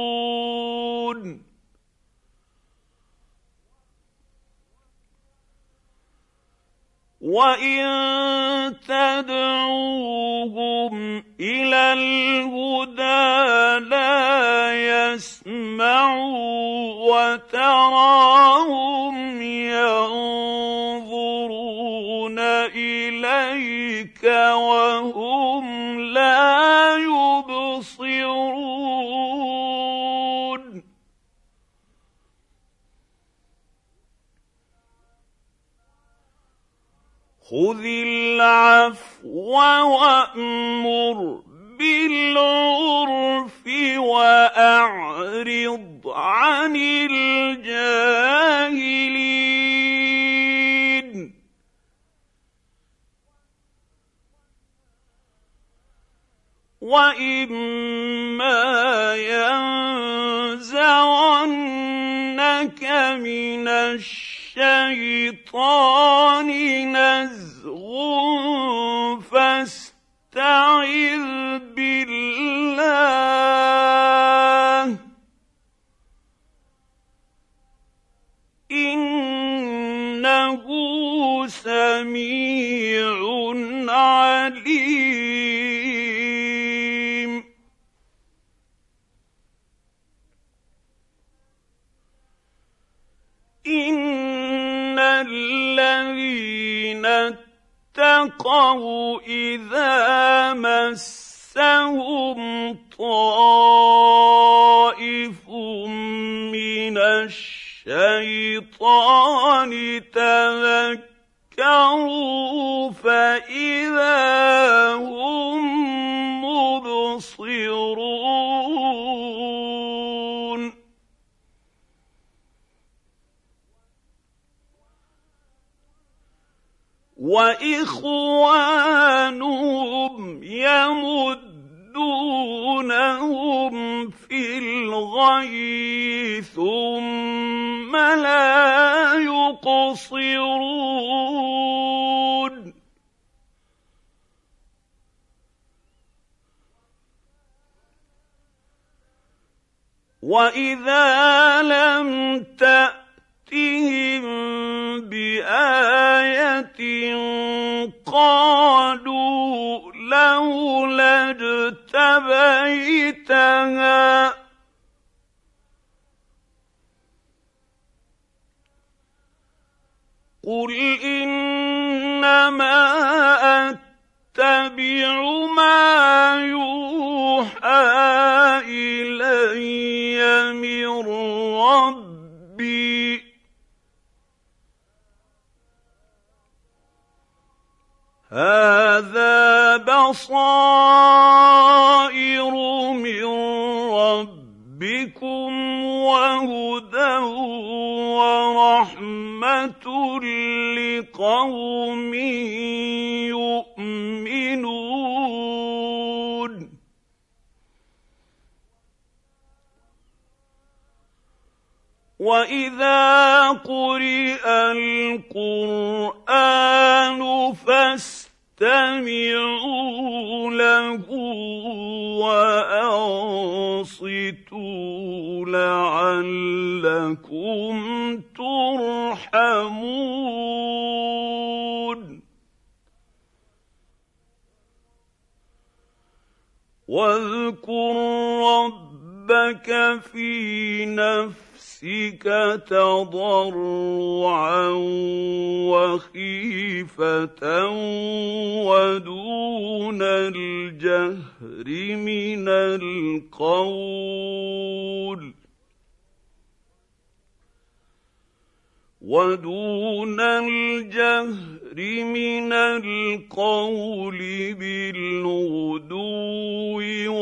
وَإِن تَدْعُوهُمْ إِلَى الْهُدَىٰ لَا يَسْمَعُوا وَتَرَاهُمْ يَنظُرُونَ إِلَيْكَ وَهُمْ لَا يُبْصِرُونَ خُذِ الْعَفْوَ وَأْمُرْ بِالْعُرْفِ وَأَعْرِضْ عَنِ الْجَاهِلِينَ وَإِمَّا يَنزَغَنَّكَ مِنَ الشَّيْطَانِ نَزْغٌ فَاسْتَعِذْ بِاللَّهِ إِنَّهُ سَمِيعٌ عَلِيمٌ إِنَّ الَّذِينَ اتَّقَوْا إِذَا مَسَّهُمْ طَائِفٌ مِّنَ الشَّيْطَانِ تَذَكَّرُوا فَإِذَا هُم مُّبْصِرُونَ وَإِخْوَانُهُمْ يَمُدُّونَهُمْ فِي الْغَيِّ ثُمَّ لَا يُقْصِرُونَ وَإِذَا لَمْ تَأْتِهِم بِآيَةٍ قَالُوا لَوْلَا اجْتَبَيْتَهَا قُلْ إِنَّمَا أَتَّبِعُ مَا يُوحَىٰ إِلَيَّ مِن رَّبِّي هَٰذَا بَصَائِرُ مِن رَّبِّكُمْ وَهُدًى وَرَحْمَةٌ لِّقَوْمٍ يُؤْمِنُونَ وَإِذَا قُرِئَ الْقُرْآنُ فَاسْتَمِعُوا لَهُ وَأَنصِتُوا لَعَلَّكُمْ تُرْحَمُونَ وَاذْكُر رَّبَّكَ فِي نَفْسِكَ تَضَرُّعًا وَخِيفَةً وَدُونَ الْجَهْرِ مِنَ الْقَوْلِ بِالْغُدُوِّ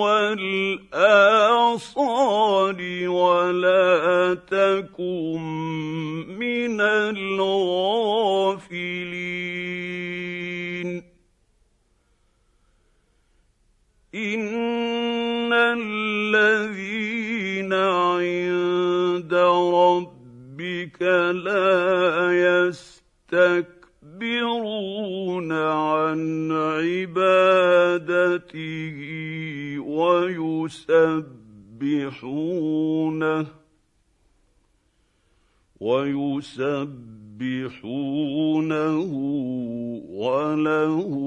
وَالْآصَالِ وَلَا تَكُن مِّنَ الْغَافِلِينَ إِنَّ الَّذِينَ عِندَ رَبِّكَ لَا يَسْتَكْبِرُونَ عَنْ عِبَادَتِهِ وَيُسَبِّحُونَهُ وله